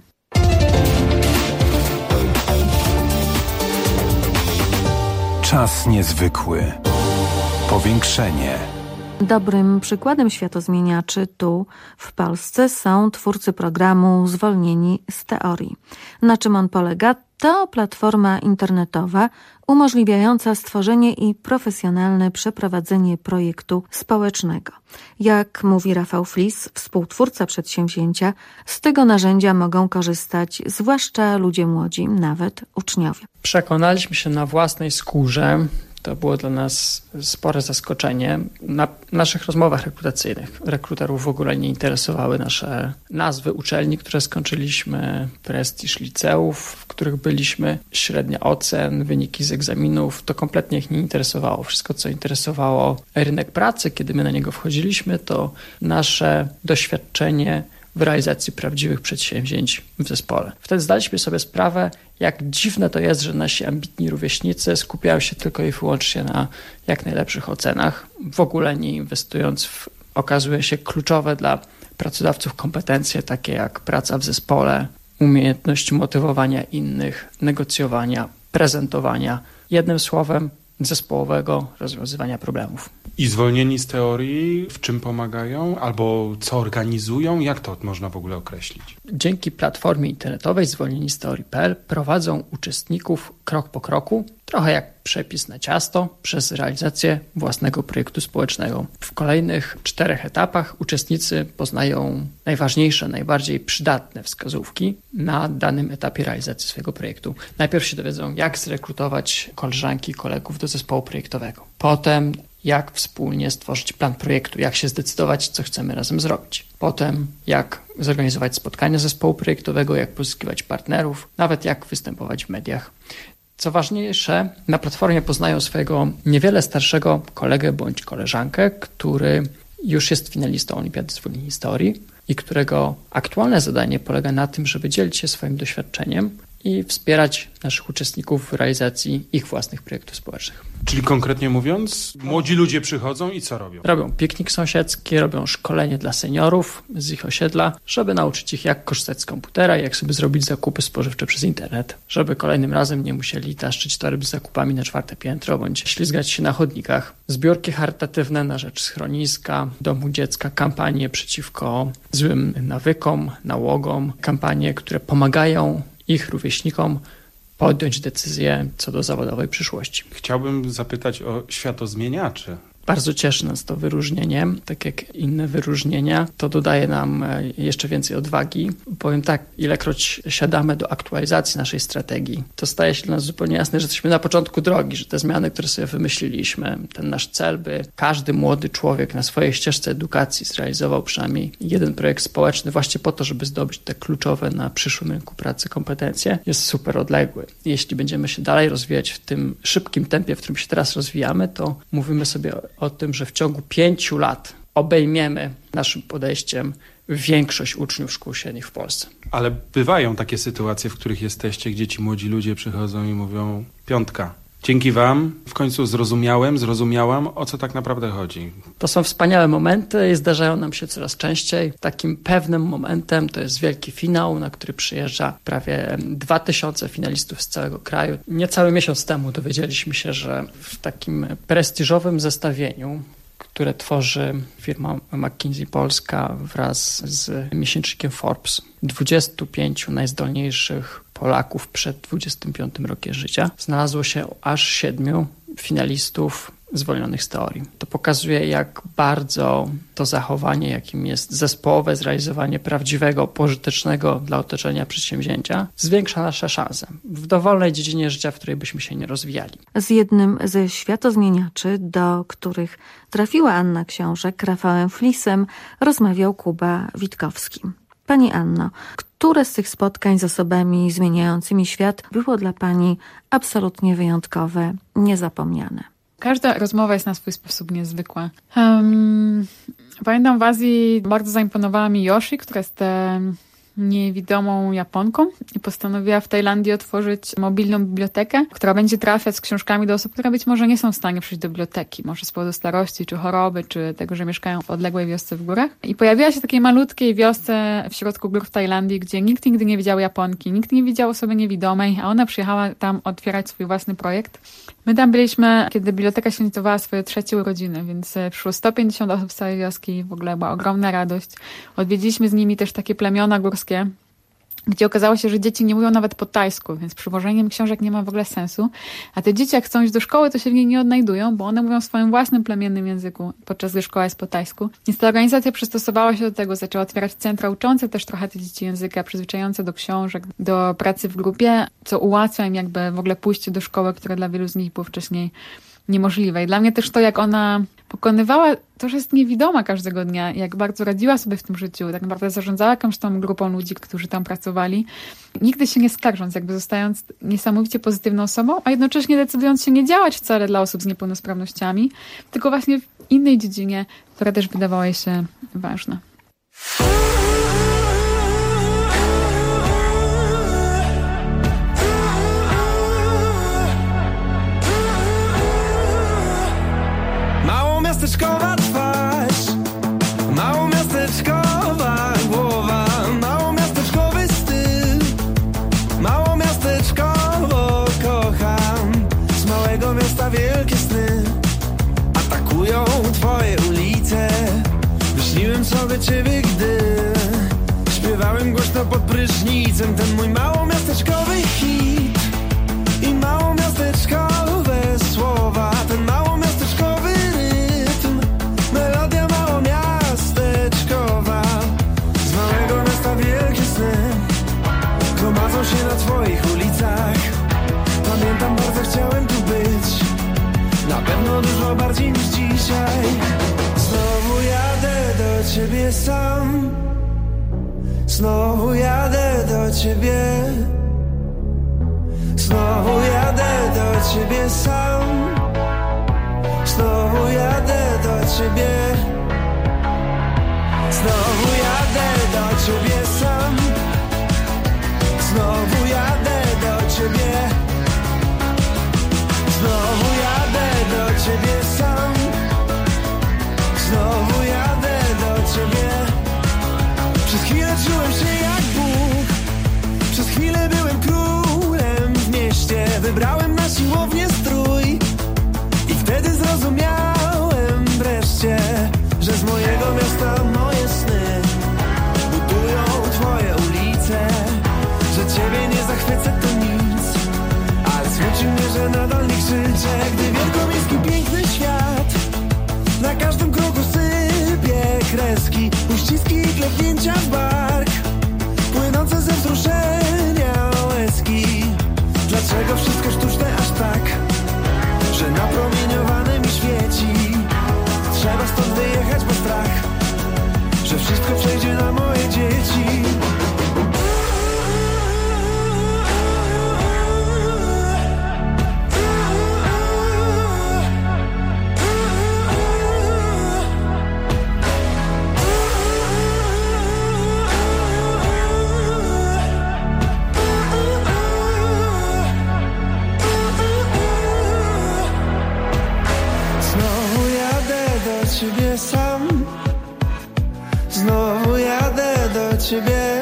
Czas niezwykły. Powiększenie. Dobrym przykładem światozmieniaczy tu, w Polsce, są twórcy programu Zwolnieni z teorii. Na czym on polega? To platforma internetowa umożliwiająca stworzenie i profesjonalne przeprowadzenie projektu społecznego. Jak mówi Rafał Flis, współtwórca przedsięwzięcia, z tego narzędzia mogą korzystać zwłaszcza ludzie młodzi, nawet uczniowie. Przekonaliśmy się na własnej skórze, to było dla nas spore zaskoczenie. Na naszych rozmowach rekrutacyjnych rekruterów w ogóle nie interesowały nasze nazwy uczelni, które skończyliśmy, prestiż liceów, w których byliśmy, średnia ocen, wyniki z egzaminów. To kompletnie ich nie interesowało. Wszystko, co interesowało rynek pracy, kiedy my na niego wchodziliśmy, to nasze doświadczenie w realizacji prawdziwych przedsięwzięć w zespole. Wtedy zdaliśmy sobie sprawę, jak dziwne to jest, że nasi ambitni rówieśnicy skupiają się tylko i wyłącznie na jak najlepszych ocenach, w ogóle nie inwestując w, okazuje się, kluczowe dla pracodawców kompetencje takie jak praca w zespole, umiejętność motywowania innych, negocjowania, prezentowania, jednym słowem zespołowego rozwiązywania problemów. I zwolnieni z teorii w czym pomagają albo co organizują? Jak to można w ogóle określić? Dzięki platformie internetowej zwolnieni z teorii kropka p l prowadzą uczestników krok po kroku, trochę jak przepis na ciasto, przez realizację własnego projektu społecznego. W kolejnych czterech etapach uczestnicy poznają najważniejsze, najbardziej przydatne wskazówki na danym etapie realizacji swojego projektu. Najpierw się dowiedzą, jak zrekrutować koleżanki i kolegów do zespołu projektowego. Potem jak wspólnie stworzyć plan projektu, jak się zdecydować, co chcemy razem zrobić. Potem jak zorganizować spotkania zespołu projektowego, jak pozyskiwać partnerów, nawet jak występować w mediach. Co ważniejsze, na platformie poznają swojego niewiele starszego kolegę bądź koleżankę, który już jest finalistą Olimpiady Zwolnieni z teorii i którego aktualne zadanie polega na tym, żeby dzielić się swoim doświadczeniem i wspierać naszych uczestników w realizacji ich własnych projektów społecznych. Czyli konkretnie mówiąc, młodzi ludzie przychodzą i co robią? Robią piknik sąsiedzki, robią szkolenie dla seniorów z ich osiedla, żeby nauczyć ich, jak korzystać z komputera i jak sobie zrobić zakupy spożywcze przez internet, żeby kolejnym razem nie musieli taszczyć torby z zakupami na czwarte piętro bądź ślizgać się na chodnikach. Zbiórki charytatywne na rzecz schroniska, domu dziecka, kampanie przeciwko złym nawykom, nałogom, kampanie, które pomagają ich rówieśnikom podjąć decyzję co do zawodowej przyszłości. Chciałbym zapytać o światozmieniaczy. Bardzo cieszy nas to wyróżnienie, tak jak inne wyróżnienia. To dodaje nam jeszcze więcej odwagi. Powiem tak, ilekroć siadamy do aktualizacji naszej strategii, to staje się dla nas zupełnie jasne, że jesteśmy na początku drogi, że te zmiany, które sobie wymyśliliśmy, ten nasz cel, by każdy młody człowiek na swojej ścieżce edukacji zrealizował przynajmniej jeden projekt społeczny właśnie po to, żeby zdobyć te kluczowe na przyszłym rynku pracy kompetencje, jest super odległy. Jeśli będziemy się dalej rozwijać w tym szybkim tempie, w którym się teraz rozwijamy, to mówimy sobie o tym, że w ciągu pięciu lat obejmiemy naszym podejściem większość uczniów szkół średnich w Polsce. Ale bywają takie sytuacje, w których jesteście, gdzie ci młodzi ludzie przychodzą i mówią: piątka. Dzięki wam w końcu zrozumiałem, zrozumiałam, o co tak naprawdę chodzi. To są wspaniałe momenty i zdarzają nam się coraz częściej. Takim pewnym momentem to jest wielki finał, na który przyjeżdża prawie dwa tysiące finalistów z całego kraju. Niecały miesiąc temu dowiedzieliśmy się, że w takim prestiżowym zestawieniu, które tworzy firma McKinsey Polska wraz z miesięcznikiem Forbes, dwudziestu pięciu najzdolniejszych Polaków przed dwudziestym piątym rokiem życia, znalazło się aż siedmiu finalistów zwolnionych z teorii. To pokazuje, jak bardzo to zachowanie, jakim jest zespołowe zrealizowanie prawdziwego, pożytecznego dla otoczenia przedsięwzięcia, zwiększa nasze szanse w dowolnej dziedzinie życia, w której byśmy się nie rozwijali. Z jednym ze światozmieniaczy, do których trafiła Anna Książek, Rafałem Flisem, rozmawiał Kuba Witkowski. Pani Anno, które z tych spotkań z osobami zmieniającymi świat było dla Pani absolutnie wyjątkowe, niezapomniane? Każda rozmowa jest na swój sposób niezwykła. Um, pamiętam w Azji bardzo zaimponowała mi Yoshi, która jest um, niewidomą Japonką i postanowiła w Tajlandii otworzyć mobilną bibliotekę, która będzie trafiać z książkami do osób, które być może nie są w stanie przyjść do biblioteki, może z powodu starości, czy choroby, czy tego, że mieszkają w odległej wiosce w górach. I pojawiła się w takiej malutkiej wiosce w środku gór w Tajlandii, gdzie nikt nigdy nie widział Japonki, nikt nie widział osoby niewidomej, a ona przyjechała tam otwierać swój własny projekt. My tam byliśmy, kiedy biblioteka świętowała swoje trzecie urodziny, więc przyszło sto pięćdziesiąt osób z całej wioski, w ogóle była ogromna radość. Odwiedziliśmy z nimi też takie plemiona górskie, gdzie okazało się, że dzieci nie mówią nawet po tajsku, więc przywożeniem książek nie ma w ogóle sensu. A te dzieci, jak chcą iść do szkoły, to się w niej nie odnajdują, bo one mówią w swoim własnym plemiennym języku, podczas gdy szkoła jest po tajsku. Więc ta organizacja przystosowała się do tego, zaczęła otwierać centra uczące też trochę te dzieci języka, przyzwyczajające do książek, do pracy w grupie, co ułatwia im jakby w ogóle pójście do szkoły, które dla wielu z nich było wcześniej niemożliwe. I dla mnie też to, jak ona pokonywała to, że jest niewidoma każdego dnia, jak bardzo radziła sobie w tym życiu, tak naprawdę zarządzała jakąś tą grupą ludzi, którzy tam pracowali, nigdy się nie skarżąc, jakby zostając niesamowicie pozytywną osobą, a jednocześnie decydując się nie działać wcale dla osób z niepełnosprawnościami, tylko właśnie w innej dziedzinie, która też wydawała jej się ważna. Miasteczkowa twarz, małomiasteczkowa głowa, małomiasteczkowy styl, małomiasteczkowo kocham. Z małego miasta wielkie sny atakują twoje ulice. Myśliłem sobie ciebie, gdy śpiewałem głośno pod prysznicem ten mój małomiasteczkowy hit i małomiasteczkowe słowa, ten małomiasteczkowy melodia małomiasteczkowa. Z małego miasta wielkie sny gromadzą się na twoich ulicach. Pamiętam, bardzo chciałem tu być, na pewno dużo bardziej niż dzisiaj. Znowu jadę do ciebie sam, znowu jadę do ciebie, znowu jadę do ciebie sam, znowu jadę do ciebie, znowu jadę do ciebie sam, znowu jadę do ciebie, znowu jadę do ciebie sam, znowu jadę do ciebie. Przez chwilę czułem się jak Bóg, przez chwilę byłem królem w mieście, wybrałem na siłownię strój i wtedy zrozumiałem wreszcie, że z mojego miasta moje sny budują twoje ulice, że ciebie nie zachwycę to nic, ale smuci mnie, że nadal nie krzyczę, gdy wielkomiejski piękny świat na każdym kroku sypie kreski, uściski i klepnięcia w bark, płynące ze wzruszenia łezki. Dlaczego wszystko sztuczne aż tak, że napromieniowane mi świeci? Trzeba stąd wyjechać, bo strach, że wszystko przejdzie na moje dzieci. Ciebie sam, znowu jadę do ciebie,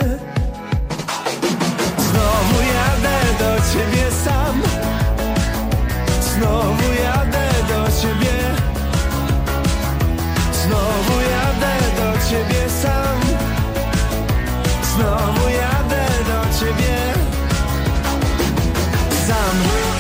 znowu jadę do ciebie sam, znowu jadę do ciebie, znowu jadę do ciebie sam, znowu jadę do ciebie sam.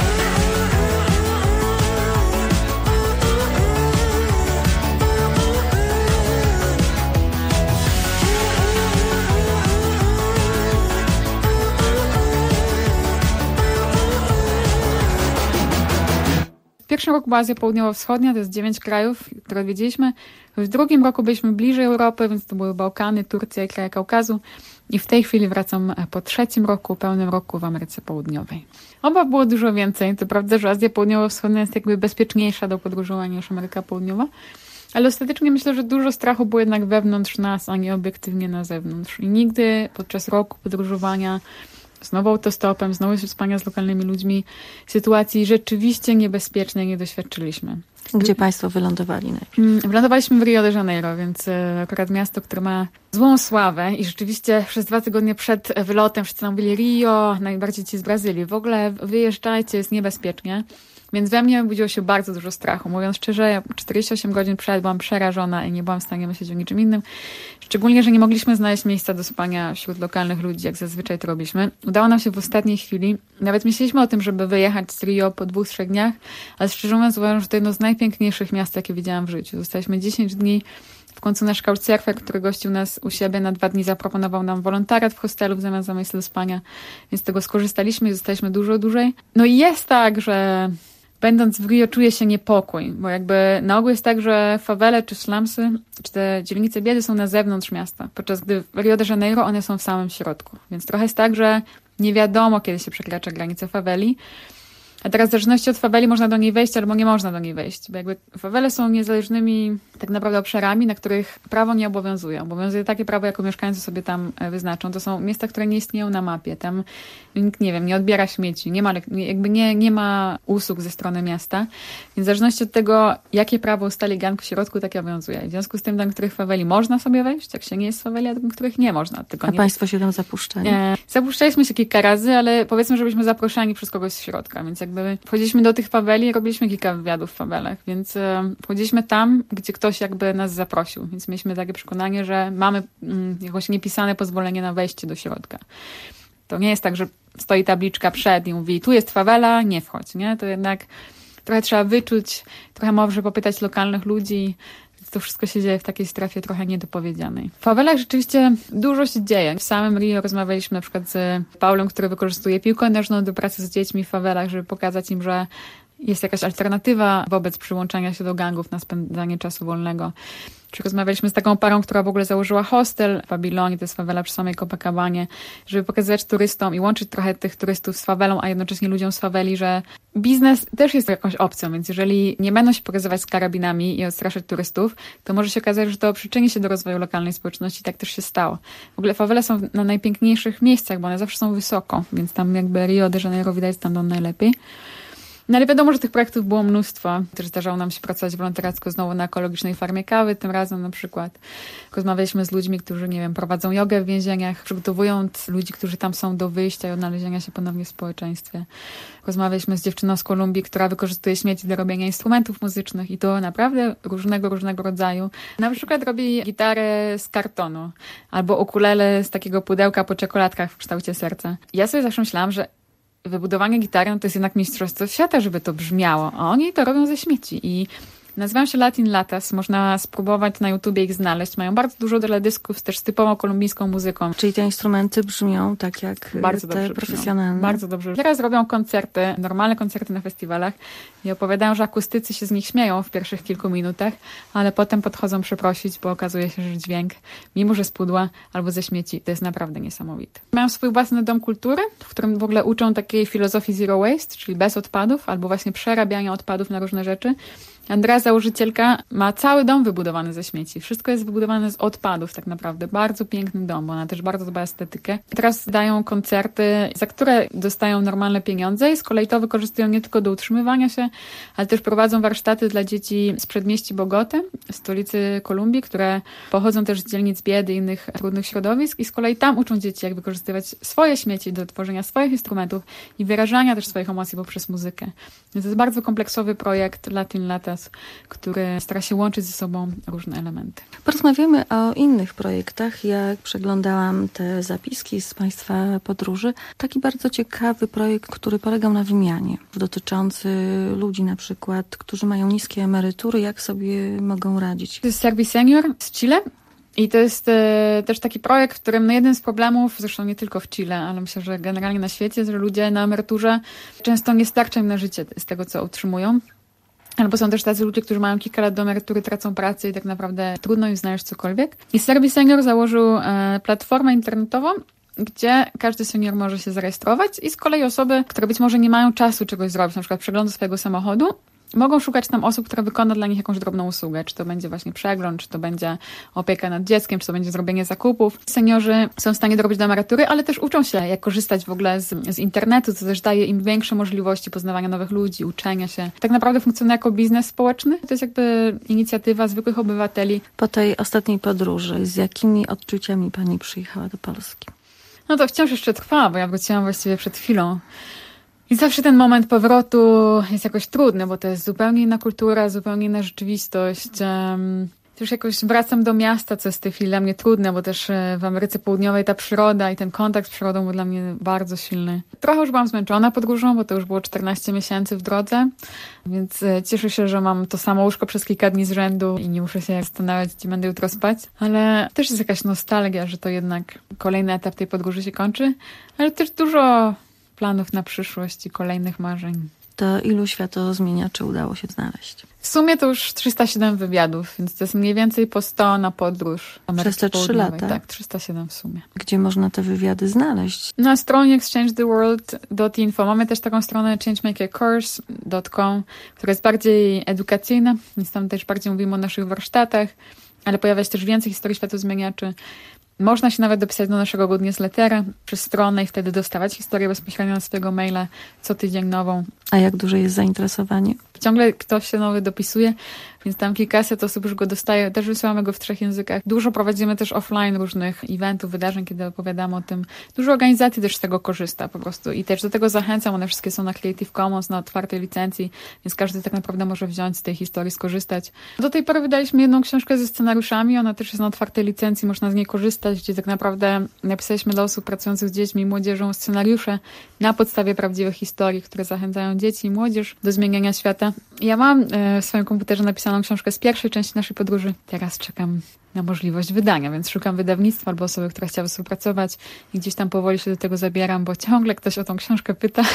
W pierwszym roku była Azja Południowo-Wschodnia, to jest dziewięć krajów, które odwiedziliśmy. W drugim roku byliśmy bliżej Europy, więc to były Bałkany, Turcja i kraje Kaukazu. I w tej chwili wracam po trzecim roku, pełnym roku w Ameryce Południowej. Obaw było dużo więcej. To prawda, że Azja Południowo-Wschodnia jest jakby bezpieczniejsza do podróżowania niż Ameryka Południowa. Ale ostatecznie myślę, że dużo strachu było jednak wewnątrz nas, a nie obiektywnie na zewnątrz. I nigdy podczas roku podróżowania znowu autostopem, znowu spotkania z lokalnymi ludźmi, sytuacji rzeczywiście niebezpiecznej nie doświadczyliśmy. Gdzie Państwo wylądowali najpierw? Wylądowaliśmy w Rio de Janeiro, więc akurat miasto, które ma złą sławę i rzeczywiście przez dwa tygodnie przed wylotem wszyscy nam mówili Rio, najbardziej ci z Brazylii. W ogóle wyjeżdżajcie, jest niebezpiecznie. Więc we mnie budziło się bardzo dużo strachu. Mówiąc szczerze, ja czterdzieści osiem godzin przed byłam przerażona i nie byłam w stanie myśleć o niczym innym. Szczególnie, że nie mogliśmy znaleźć miejsca do spania wśród lokalnych ludzi, jak zazwyczaj to robiliśmy. Udało nam się w ostatniej chwili. Nawet myśleliśmy o tym, żeby wyjechać z Rio po dwóch, trzech dniach, ale szczerze mówiąc uważam, że to jedno z najpiękniejszych miast, jakie widziałam w życiu. Zostaliśmy dziesięć dni. W końcu nasz couchsurfer, który gościł nas u siebie na dwa dni, zaproponował nam wolontariat w hostelu w zamian za miejsce do spania. Więc z tego skorzystaliśmy i zostaliśmy dużo dłużej. No i jest tak, że będąc w Rio czuję się niepokój, bo jakby na ogół jest tak, że fawele czy slumsy, czy te dzielnice biedy są na zewnątrz miasta, podczas gdy w Rio de Janeiro one są w samym środku. Więc trochę jest tak, że nie wiadomo, kiedy się przekracza granicę faweli. A teraz w zależności od faweli można do niej wejść albo nie można do niej wejść, bo jakby fawele są niezależnymi tak naprawdę obszarami, na których prawo nie obowiązuje. Obowiązuje takie prawo, jako mieszkańcy sobie tam wyznaczą. To są miejsca, które nie istnieją na mapie. Tam nikt, nie wiem, nie odbiera śmieci, nie ma, jakby nie, nie ma usług ze strony miasta. Więc w zależności od tego, jakie prawo ustali gang w środku, takie obowiązuje. W związku z tym, do których faweli można sobie wejść, jak się nie jest z faweli, a do których nie można. Tylko a nie Państwo się tam zapuszczali? Nie. Zapuszczaliśmy się kilka razy, ale powiedzmy, że byliśmy zaproszeni przez kogoś z środka, więc jakby wchodziliśmy do tych faweli i robiliśmy kilka wywiadów w fawelach, więc e, wchodziliśmy tam, gdzie ktoś jakby nas zaprosił, więc mieliśmy takie przekonanie, że mamy mm, jakoś niepisane pozwolenie na wejście do środka. To nie jest tak, że stoi tabliczka przed i mówi, tu jest fawela, nie wchodź, nie? To jednak trochę trzeba wyczuć, trochę może popytać lokalnych ludzi. To wszystko się dzieje w takiej strefie trochę niedopowiedzianej. W fawelach rzeczywiście dużo się dzieje. W samym Rio rozmawialiśmy na przykład z Paulem, który wykorzystuje piłkę nożną do pracy z dziećmi w fawelach, żeby pokazać im, że jest jakaś alternatywa wobec przyłączania się do gangów na spędzanie czasu wolnego. Czy rozmawialiśmy z taką parą, która w ogóle założyła hostel w Babilonie, to jest fawela przy samej Copacabanie, żeby pokazywać turystom i łączyć trochę tych turystów z fawelą, a jednocześnie ludziom z faweli, że biznes też jest jakąś opcją, więc jeżeli nie będą się pokazywać z karabinami i odstraszać turystów, to może się okazać, że to przyczyni się do rozwoju lokalnej społeczności. Tak też się stało. W ogóle fawele są na najpiękniejszych miejscach, bo one zawsze są wysoko, więc tam jakby Rio de Janeiro widać tam najlepiej. No ale wiadomo, że tych projektów było mnóstwo. Też zdarzało nam się pracować wolontariacko znowu na ekologicznej farmie kawy, tym razem na przykład. Rozmawialiśmy z ludźmi, którzy, nie wiem, prowadzą jogę w więzieniach, przygotowują ludzi, którzy tam są do wyjścia i odnalezienia się ponownie w społeczeństwie. Rozmawialiśmy z dziewczyną z Kolumbii, która wykorzystuje śmieci do robienia instrumentów muzycznych i to naprawdę różnego, różnego rodzaju. Na przykład robi gitarę z kartonu albo ukulele z takiego pudełka po czekoladkach w kształcie serca. Ja sobie zawsze myślałam, że wybudowanie gitary no to jest jednak mistrzostwo świata, żeby to brzmiało, a oni to robią ze śmieci i nazywają się Latin Latas, można spróbować na YouTubie ich znaleźć. Mają bardzo dużo teledysków też z typową kolumbijską muzyką. Czyli te instrumenty brzmią tak jak bardzo te dobrze profesjonalne? Brzmią. Bardzo dobrze. Teraz robią koncerty, normalne koncerty na festiwalach i opowiadają, że akustycy się z nich śmieją w pierwszych kilku minutach, ale potem podchodzą przeprosić, bo okazuje się, że dźwięk, mimo że z pudła albo ze śmieci, to jest naprawdę niesamowity. Mają swój własny dom kultury, w którym w ogóle uczą takiej filozofii zero waste, czyli bez odpadów, albo właśnie przerabiania odpadów na różne rzeczy. Andrea, założycielka, ma cały dom wybudowany ze śmieci. Wszystko jest wybudowane z odpadów tak naprawdę. Bardzo piękny dom, bo ona też bardzo dba o estetykę. Teraz dają koncerty, za które dostają normalne pieniądze i z kolei to wykorzystują nie tylko do utrzymywania się, ale też prowadzą warsztaty dla dzieci z przedmieści Bogoty, stolicy Kolumbii, które pochodzą też z dzielnic biedy i innych trudnych środowisk i z kolei tam uczą dzieci, jak wykorzystywać swoje śmieci do tworzenia swoich instrumentów i wyrażania też swoich emocji poprzez muzykę. Więc to jest bardzo kompleksowy projekt Latin Latas, który stara się łączyć ze sobą różne elementy. Porozmawiamy o innych projektach. Jak przeglądałam te zapiski z Państwa podróży, taki bardzo ciekawy projekt, który polegał na wymianie, dotyczący ludzi na przykład, którzy mają niskie emerytury, jak sobie mogą radzić. To jest Servi Senior z Chile. I to jest e, też taki projekt, w którym no jeden z problemów, zresztą nie tylko w Chile, ale myślę, że generalnie na świecie, jest, że ludzie na emeryturze często nie starcza im na życie z tego, co otrzymują. Albo są też tacy ludzie, którzy mają kilka lat do emerytury, tracą pracę i tak naprawdę trudno im znaleźć cokolwiek. I Servi Senior założył e, platformę internetową, gdzie każdy senior może się zarejestrować i z kolei osoby, które być może nie mają czasu czegoś zrobić, na przykład przeglądu swojego samochodu, mogą szukać tam osób, która wykona dla nich jakąś drobną usługę. Czy to będzie właśnie przegląd, czy to będzie opieka nad dzieckiem, czy to będzie zrobienie zakupów. Seniorzy są w stanie dorobić do emerytury, ale też uczą się, jak korzystać w ogóle z, z internetu, co też daje im większe możliwości poznawania nowych ludzi, uczenia się. Tak naprawdę funkcjonuje jako biznes społeczny. To jest jakby inicjatywa zwykłych obywateli. Po tej ostatniej podróży, z jakimi odczuciami pani przyjechała do Polski? No to wciąż jeszcze trwa, bo ja wróciłam właściwie przed chwilą. I zawsze ten moment powrotu jest jakoś trudny, bo to jest zupełnie inna kultura, zupełnie inna rzeczywistość. Um, Już jakoś wracam do miasta, co jest w tej chwili dla mnie trudne, bo też w Ameryce Południowej ta przyroda i ten kontakt z przyrodą był dla mnie bardzo silny. Trochę już byłam zmęczona podróżą, bo to już było czternaście miesięcy w drodze, więc cieszę się, że mam to samo łóżko przez kilka dni z rzędu i nie muszę się zastanawiać, gdzie będę jutro spać. Ale też jest jakaś nostalgia, że to jednak kolejny etap tej podróży się kończy, ale też dużo planów na przyszłość i kolejnych marzeń. To ilu światozmieniaczy udało się znaleźć? W sumie to już trzysta siedem wywiadów, więc to jest mniej więcej po sto na podróż Ameryki Przez te trzy lata? Tak, trzysta siedem w sumie. Gdzie można te wywiady znaleźć? Na stronie exchange the world dot info. Mamy też taką stronę changemaker course dot com, która jest bardziej edukacyjna, więc tam też bardziej mówimy o naszych warsztatach, ale pojawia się też więcej historii światozmieniaczy. Można się nawet dopisać do naszego good newslettera przez stronę i wtedy dostawać historię bezpośrednio na swojego maila co tydzień nową. A jak duże jest zainteresowanie? Ciągle ktoś się nowy dopisuje, więc tam kilkaset osób już go dostaje. Też wysyłamy go w trzech językach. Dużo prowadzimy też offline różnych eventów, wydarzeń, kiedy opowiadamy o tym. Dużo organizacji też z tego korzysta po prostu i też do tego zachęcam. One wszystkie są na Creative Commons, na otwartej licencji, więc każdy tak naprawdę może wziąć z tej historii, skorzystać. Do tej pory wydaliśmy jedną książkę ze scenariuszami. Ona też jest na otwartej licencji, można z niej korzystać, gdzie tak naprawdę napisaliśmy dla osób pracujących z dziećmi i młodzieżą scenariusze na podstawie prawdziwych historii, które zachęcają dzieci i młodzież do zmieniania świata. Ja mam w swoim komputerze napisaną książkę z pierwszej części naszej podróży. Teraz czekam na możliwość wydania, więc szukam wydawnictwa albo osoby, która chciała współpracować i gdzieś tam powoli się do tego zabieram, bo ciągle ktoś o tą książkę pyta.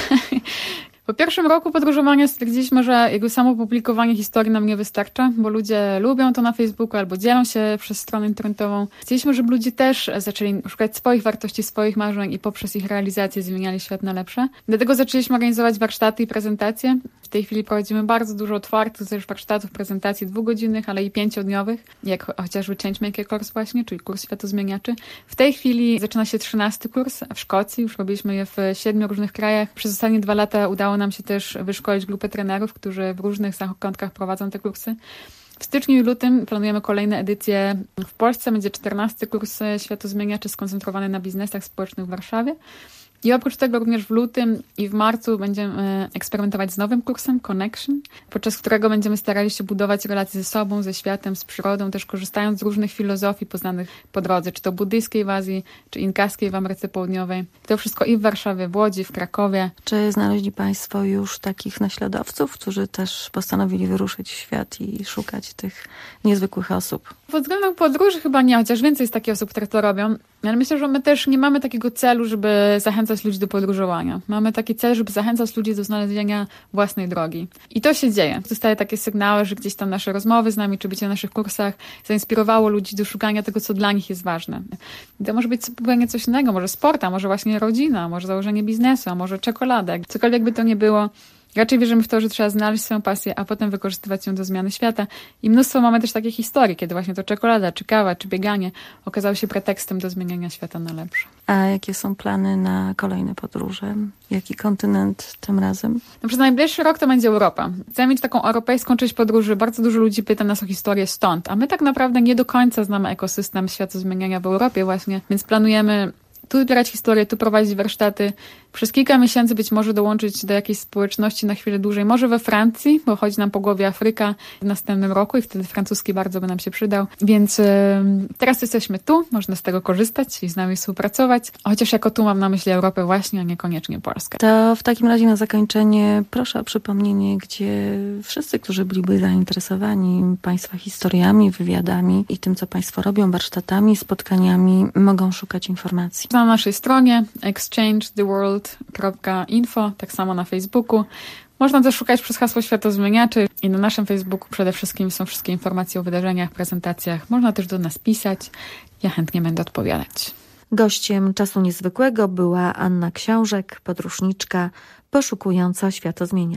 Po pierwszym roku podróżowania stwierdziliśmy, że jakby samo publikowanie historii nam nie wystarcza, bo ludzie lubią to na Facebooku albo dzielą się przez stronę internetową. Chcieliśmy, żeby ludzie też zaczęli szukać swoich wartości, swoich marzeń i poprzez ich realizację zmieniali świat na lepsze. Dlatego zaczęliśmy organizować warsztaty i prezentacje. W tej chwili prowadzimy bardzo dużo otwartych też warsztatów, prezentacji dwugodzinnych, ale i pięciodniowych, jak chociażby Changemaker Course właśnie, czyli kurs światozmieniaczy. W tej chwili zaczyna się trzynasty kurs w Szkocji. Już robiliśmy je w siedmiu różnych krajach. Przez ostatnie dwa lata udało nam się też wyszkolić grupę trenerów, którzy w różnych zakątkach prowadzą te kursy. W styczniu i lutym planujemy kolejne edycje w Polsce. Będzie czternasty kurs światozmieniaczy skoncentrowany na biznesach społecznych w Warszawie. I oprócz tego również w lutym i w marcu będziemy eksperymentować z nowym kursem Connection, podczas którego będziemy starali się budować relacje ze sobą, ze światem, z przyrodą, też korzystając z różnych filozofii poznanych po drodze, czy to buddyjskiej w Azji, czy inkaskiej w Ameryce Południowej. To wszystko i w Warszawie, w Łodzi, w Krakowie. Czy znaleźli Państwo już takich naśladowców, którzy też postanowili wyruszyć w świat i szukać tych niezwykłych osób? Pod względem podróży chyba nie, chociaż więcej jest takich osób, które to robią. Ale myślę, że my też nie mamy takiego celu, żeby zachęcać ludzi do podróżowania. Mamy taki cel, żeby zachęcać ludzi do znalezienia własnej drogi. I to się dzieje. Dostaję takie sygnały, że gdzieś tam nasze rozmowy z nami, czy bycie na naszych kursach zainspirowało ludzi do szukania tego, co dla nich jest ważne. I to może być zupełnie coś innego, może sport, a może właśnie rodzina, może założenie biznesu, a może czekolada. Cokolwiek by to nie było, raczej wierzymy w to, że trzeba znaleźć swoją pasję, a potem wykorzystywać ją do zmiany świata. I mnóstwo mamy też takich historii, kiedy właśnie to czekolada, czy kawa, czy bieganie okazało się pretekstem do zmieniania świata na lepsze. A jakie są plany na kolejne podróże? Jaki kontynent tym razem? No przez najbliższy rok to będzie Europa. Chcemy mieć taką europejską część podróży. Bardzo dużo ludzi pyta nas o historię stąd, a my tak naprawdę nie do końca znamy ekosystem światozmieniania w Europie właśnie, więc planujemy tu zbierać historię, tu prowadzić warsztaty. Przez kilka miesięcy być może dołączyć do jakiejś społeczności na chwilę dłużej. Może we Francji, bo chodzi nam po głowie Afryka w następnym roku i wtedy francuski bardzo by nam się przydał. Więc yy, teraz jesteśmy tu, można z tego korzystać i z nami współpracować. Chociaż jako tu mam na myśli Europę właśnie, a niekoniecznie Polskę. To w takim razie na zakończenie proszę o przypomnienie, gdzie wszyscy, którzy byliby zainteresowani Państwa historiami, wywiadami i tym, co Państwo robią, warsztatami, spotkaniami, mogą szukać informacji. Na naszej stronie exchange the world kropka info, tak samo na Facebooku. Można też szukać przez hasło Światozmieniaczy i na naszym Facebooku przede wszystkim są wszystkie informacje o wydarzeniach, prezentacjach. Można też do nas pisać. Ja chętnie będę odpowiadać. Gościem Czasu Niezwykłego była Anna Książek, podróżniczka poszukująca światozmieniaczy.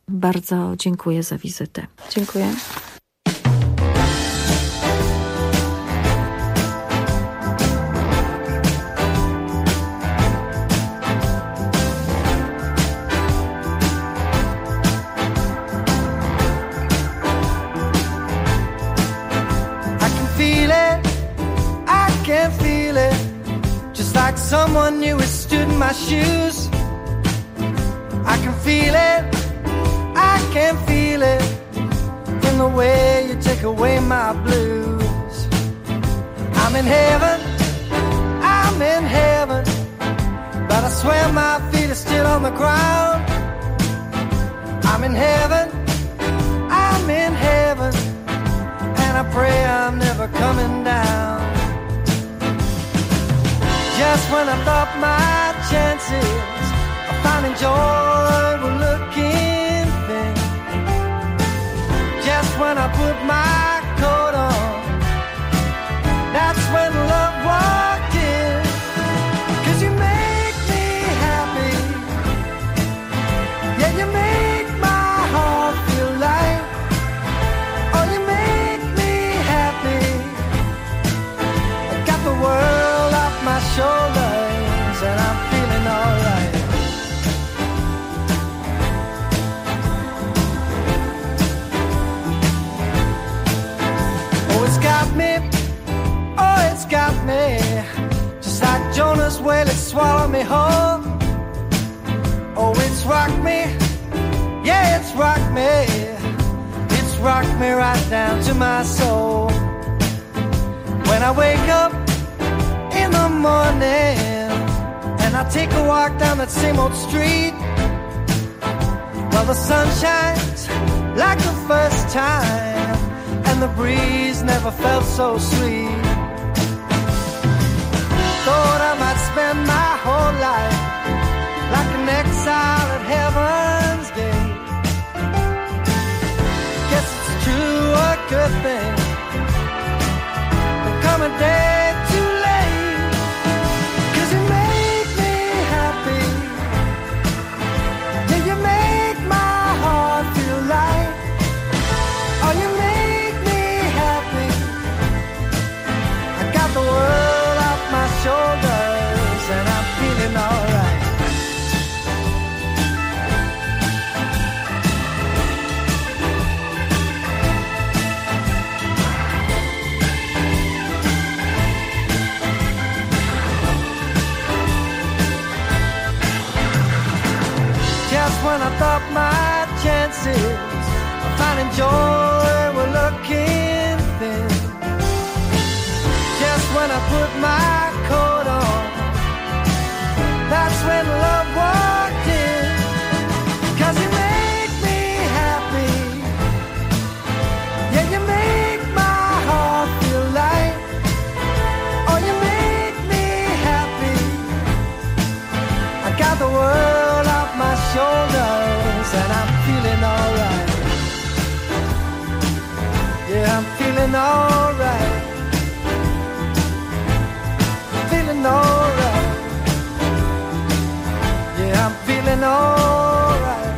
Bardzo dziękuję za wizytę. Dziękuję. Like someone new has stood in my shoes. I can feel it, I can feel it in the way you take away my blues. I'm in heaven, I'm in heaven, but I swear my feet are still on the ground. I'm in heaven, I'm in heaven, and I pray I'm never coming down. Just when I thought my chances of finding joy were looking thin, just when I put my coat on, that's when love walked in. 'Cause you make me happy, yeah, you make my heart feel light. Oh, you make me happy, I got the world off my shoulders and I'm feeling alright. Oh, it's got me, oh, it's got me, just like Jonah's whale, it swallowed me whole. Oh, it's rocked me, yeah, it's rocked me, it's rocked me right down to my soul. When I wake up in the morning and I take a walk down that same old street, well, the sun shines like the first time and the breeze never felt so sweet. Thought I might spend my whole life like an exile at heaven's gate. Guess it's true, a good thing, there'll come a day too late. 'Cause you make me happy, yeah, you make my heart feel light. Oh, you make me happy, I got the world off my shoulders and I'm feeling alright. Just when I thought my chances of finding joy were looking thin, just when I put my coat on, that's when love walked in. 'Cause you make me happy, yeah, you make my heart feel light. Oh, you make me happy, I got the world off my shoulders and I'm feeling alright. Yeah, I'm feeling alright. Feeling alright. Yeah, I'm feeling alright.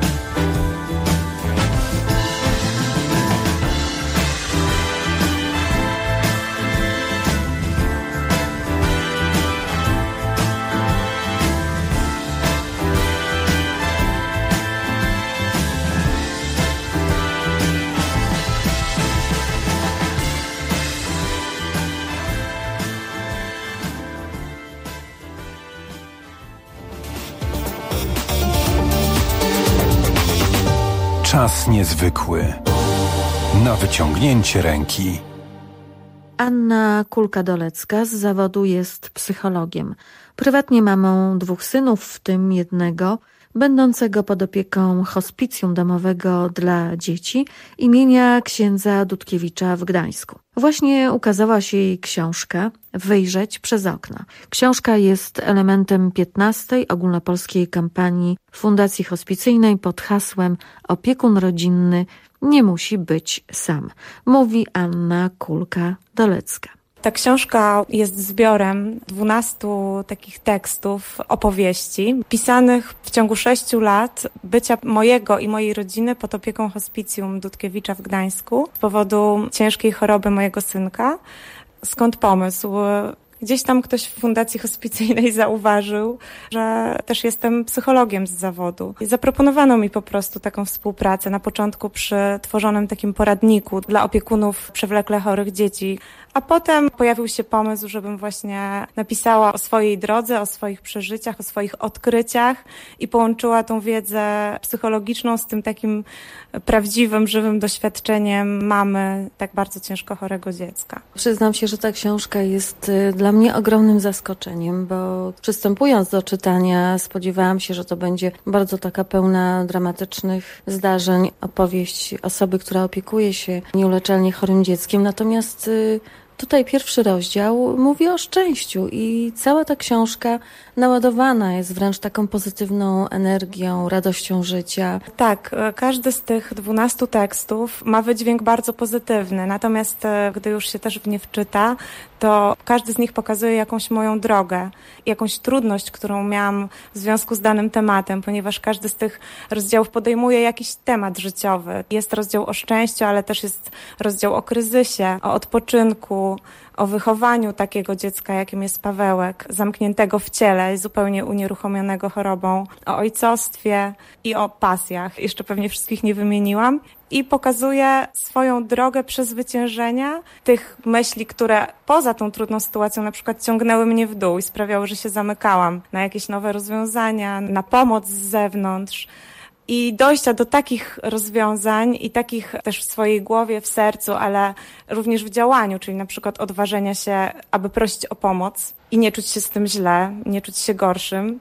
Czas niezwykły. Na wyciągnięcie ręki. Anna Kulka-Dolecka z zawodu jest psychologiem. Prywatnie mamą dwóch synów, w tym jednego, będącego pod opieką hospicjum domowego dla dzieci imienia księdza Dudkiewicza w Gdańsku. Właśnie ukazała się jej książka Wyjrzeć przez okno. Książka jest elementem piętnastej ogólnopolskiej kampanii Fundacji Hospicyjnej pod hasłem Opiekun rodzinny nie musi być sam, mówi Anna Kulka-Dolecka. Ta książka jest zbiorem dwunastu takich tekstów, opowieści, pisanych w ciągu sześciu lat bycia mojego i mojej rodziny pod opieką hospicjum Dudkiewicza w Gdańsku z powodu ciężkiej choroby mojego synka. Skąd pomysł? Gdzieś tam ktoś w Fundacji Hospicyjnej zauważył, że też jestem psychologiem z zawodu. I zaproponowano mi po prostu taką współpracę na początku przy tworzonym takim poradniku dla opiekunów przewlekle chorych dzieci. A potem pojawił się pomysł, żebym właśnie napisała o swojej drodze, o swoich przeżyciach, o swoich odkryciach i połączyła tą wiedzę psychologiczną z tym takim prawdziwym, żywym doświadczeniem mamy tak bardzo ciężko chorego dziecka. Przyznam się, że ta książka jest dla mnie ogromnym zaskoczeniem, bo przystępując do czytania spodziewałam się, że to będzie bardzo taka pełna dramatycznych zdarzeń, opowieść osoby, która opiekuje się nieuleczalnie chorym dzieckiem. Natomiast tutaj pierwszy rozdział mówi o szczęściu i cała ta książka naładowana jest wręcz taką pozytywną energią, radością życia. Tak, każdy z tych dwunastu tekstów ma wydźwięk bardzo pozytywny, natomiast gdy już się też w nie wczyta, to każdy z nich pokazuje jakąś moją drogę, jakąś trudność, którą miałam w związku z danym tematem, ponieważ każdy z tych rozdziałów podejmuje jakiś temat życiowy. Jest rozdział o szczęściu, ale też jest rozdział o kryzysie, o odpoczynku, o wychowaniu takiego dziecka, jakim jest Pawełek, zamkniętego w ciele, zupełnie unieruchomionego chorobą, o ojcostwie i o pasjach. Jeszcze pewnie wszystkich nie wymieniłam. I pokazuje swoją drogę przezwyciężenia tych myśli, które poza tą trudną sytuacją na przykład ciągnęły mnie w dół i sprawiały, że się zamykałam na jakieś nowe rozwiązania, na pomoc z zewnątrz. I dojścia do takich rozwiązań i takich też w swojej głowie, w sercu, ale również w działaniu, czyli na przykład odważenia się, aby prosić o pomoc i nie czuć się z tym źle, nie czuć się gorszym.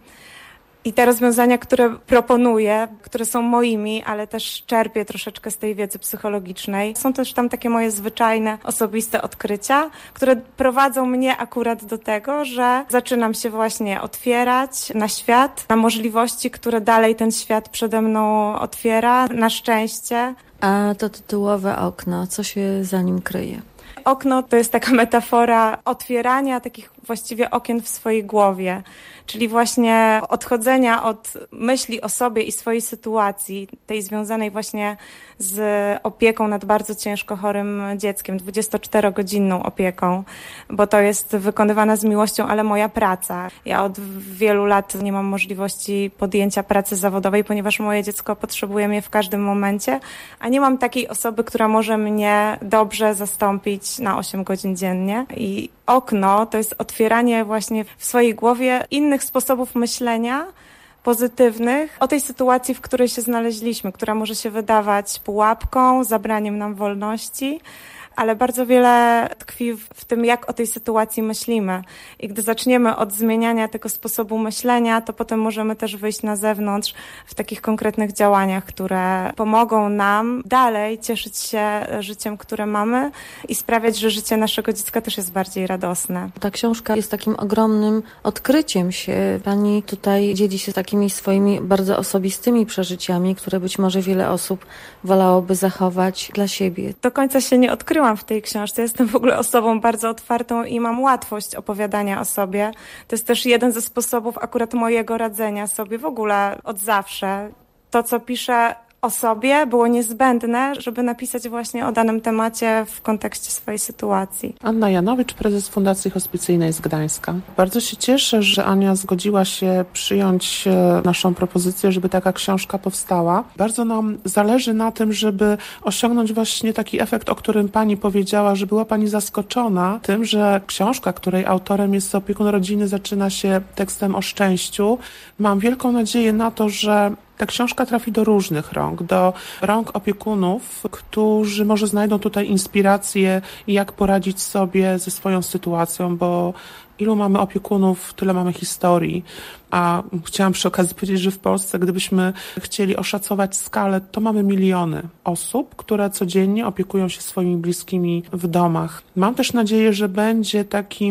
I te rozwiązania, które proponuję, które są moimi, ale też czerpię troszeczkę z tej wiedzy psychologicznej. Są też tam takie moje zwyczajne, osobiste odkrycia, które prowadzą mnie akurat do tego, że zaczynam się właśnie otwierać na świat, na możliwości, które dalej ten świat przede mną otwiera, na szczęście. A to tytułowe okno, co się za nim kryje? Okno to jest taka metafora otwierania takich właściwie okien w swojej głowie, czyli właśnie odchodzenia od myśli o sobie i swojej sytuacji, tej związanej właśnie z opieką nad bardzo ciężko chorym dzieckiem, dwudziestoczterogodzinną opieką, bo to jest wykonywana z miłością, ale moja praca. Ja od wielu lat nie mam możliwości podjęcia pracy zawodowej, ponieważ moje dziecko potrzebuje mnie w każdym momencie, a nie mam takiej osoby, która może mnie dobrze zastąpić na osiem godzin dziennie. I okno to jest otwieranie właśnie w swojej głowie innych sposobów myślenia, pozytywnych, o tej sytuacji, w której się znaleźliśmy, która może się wydawać pułapką, zabraniem nam wolności, ale bardzo wiele tkwi w, w tym, jak o tej sytuacji myślimy. I gdy zaczniemy od zmieniania tego sposobu myślenia, to potem możemy też wyjść na zewnątrz w takich konkretnych działaniach, które pomogą nam dalej cieszyć się życiem, które mamy i sprawiać, że życie naszego dziecka też jest bardziej radosne. Ta książka jest takim ogromnym odkryciem się. Pani tutaj dzieli się takimi swoimi bardzo osobistymi przeżyciami, które być może wiele osób wolałoby zachować dla siebie. Do końca się nie odkryłam w tej książce. Jestem w ogóle osobą bardzo otwartą i mam łatwość opowiadania o sobie. To jest też jeden ze sposobów akurat mojego radzenia sobie w ogóle od zawsze. To, co piszę o sobie, było niezbędne, żeby napisać właśnie o danym temacie w kontekście swojej sytuacji. Anna Janowicz, prezes Fundacji Hospicyjnej z Gdańska. Bardzo się cieszę, że Ania zgodziła się przyjąć naszą propozycję, żeby taka książka powstała. Bardzo nam zależy na tym, żeby osiągnąć właśnie taki efekt, o którym Pani powiedziała, że była Pani zaskoczona tym, że książka, której autorem jest opiekun rodziny, zaczyna się tekstem o szczęściu. Mam wielką nadzieję na to, że ta książka trafi do różnych rąk, do rąk opiekunów, którzy może znajdą tutaj inspirację, jak poradzić sobie ze swoją sytuacją, bo ilu mamy opiekunów, tyle mamy historii. A chciałam przy okazji powiedzieć, że w Polsce, gdybyśmy chcieli oszacować skalę, to mamy miliony osób, które codziennie opiekują się swoimi bliskimi w domach. Mam też nadzieję, że będzie takim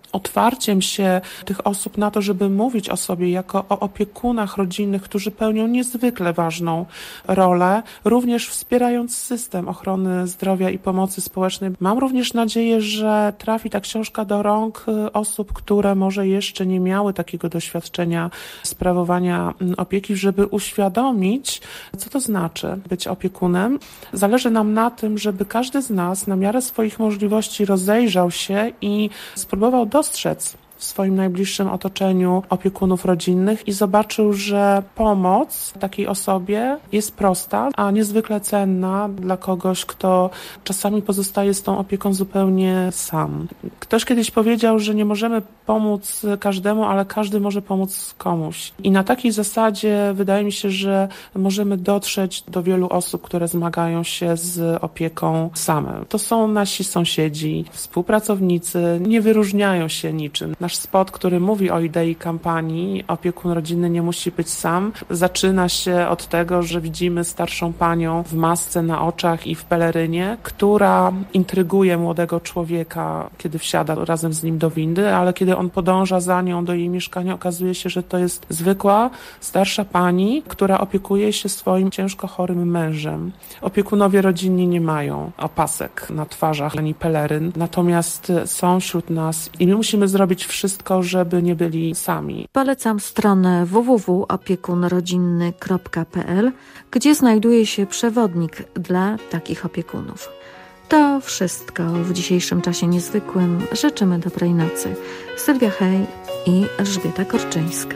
otwarciem się tych osób na to, żeby mówić o sobie jako o opiekunach rodzinnych, którzy pełnią niezwykle ważną rolę, również wspierając system ochrony zdrowia i pomocy społecznej. Mam również nadzieję, że trafi ta książka do rąk osób, które może jeszcze nie miały takiego doświadczenia sprawowania opieki, żeby uświadomić, co to znaczy być opiekunem. Zależy nam na tym, żeby każdy z nas na miarę swoich możliwości rozejrzał się i spróbował dostrzec w swoim najbliższym otoczeniu opiekunów rodzinnych i zobaczył, że pomoc takiej osobie jest prosta, a niezwykle cenna dla kogoś, kto czasami pozostaje z tą opieką zupełnie sam. Ktoś kiedyś powiedział, że nie możemy pomóc każdemu, ale każdy może pomóc komuś. I na takiej zasadzie wydaje mi się, że możemy dotrzeć do wielu osób, które zmagają się z opieką same. To są nasi sąsiedzi, współpracownicy, nie wyróżniają się niczym. Nasz spot, który mówi o idei kampanii Opiekun rodzinny nie musi być sam, zaczyna się od tego, że widzimy starszą panią w masce na oczach i w pelerynie, która intryguje młodego człowieka, kiedy wsiada razem z nim do windy, ale kiedy on podąża za nią do jej mieszkania, okazuje się, że to jest zwykła, starsza pani, która opiekuje się swoim ciężko chorym mężem. Opiekunowie rodzinni nie mają opasek na twarzach ani peleryn, natomiast są wśród nas i my musimy zrobić wszystko, żeby nie byli sami. Polecam stronę w w w kropka opiekun rodzinny kropka p l, gdzie znajduje się przewodnik dla takich opiekunów. To wszystko w dzisiejszym czasie niezwykłym. Życzymy dobrej nocy. Sylwia Hej i Elżbieta Korczyńska.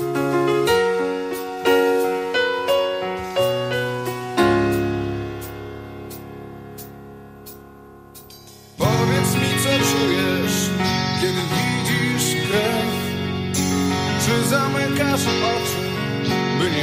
Powiedz mi, co czujesz, kiedy widzisz krew. Czy zamykasz oczy?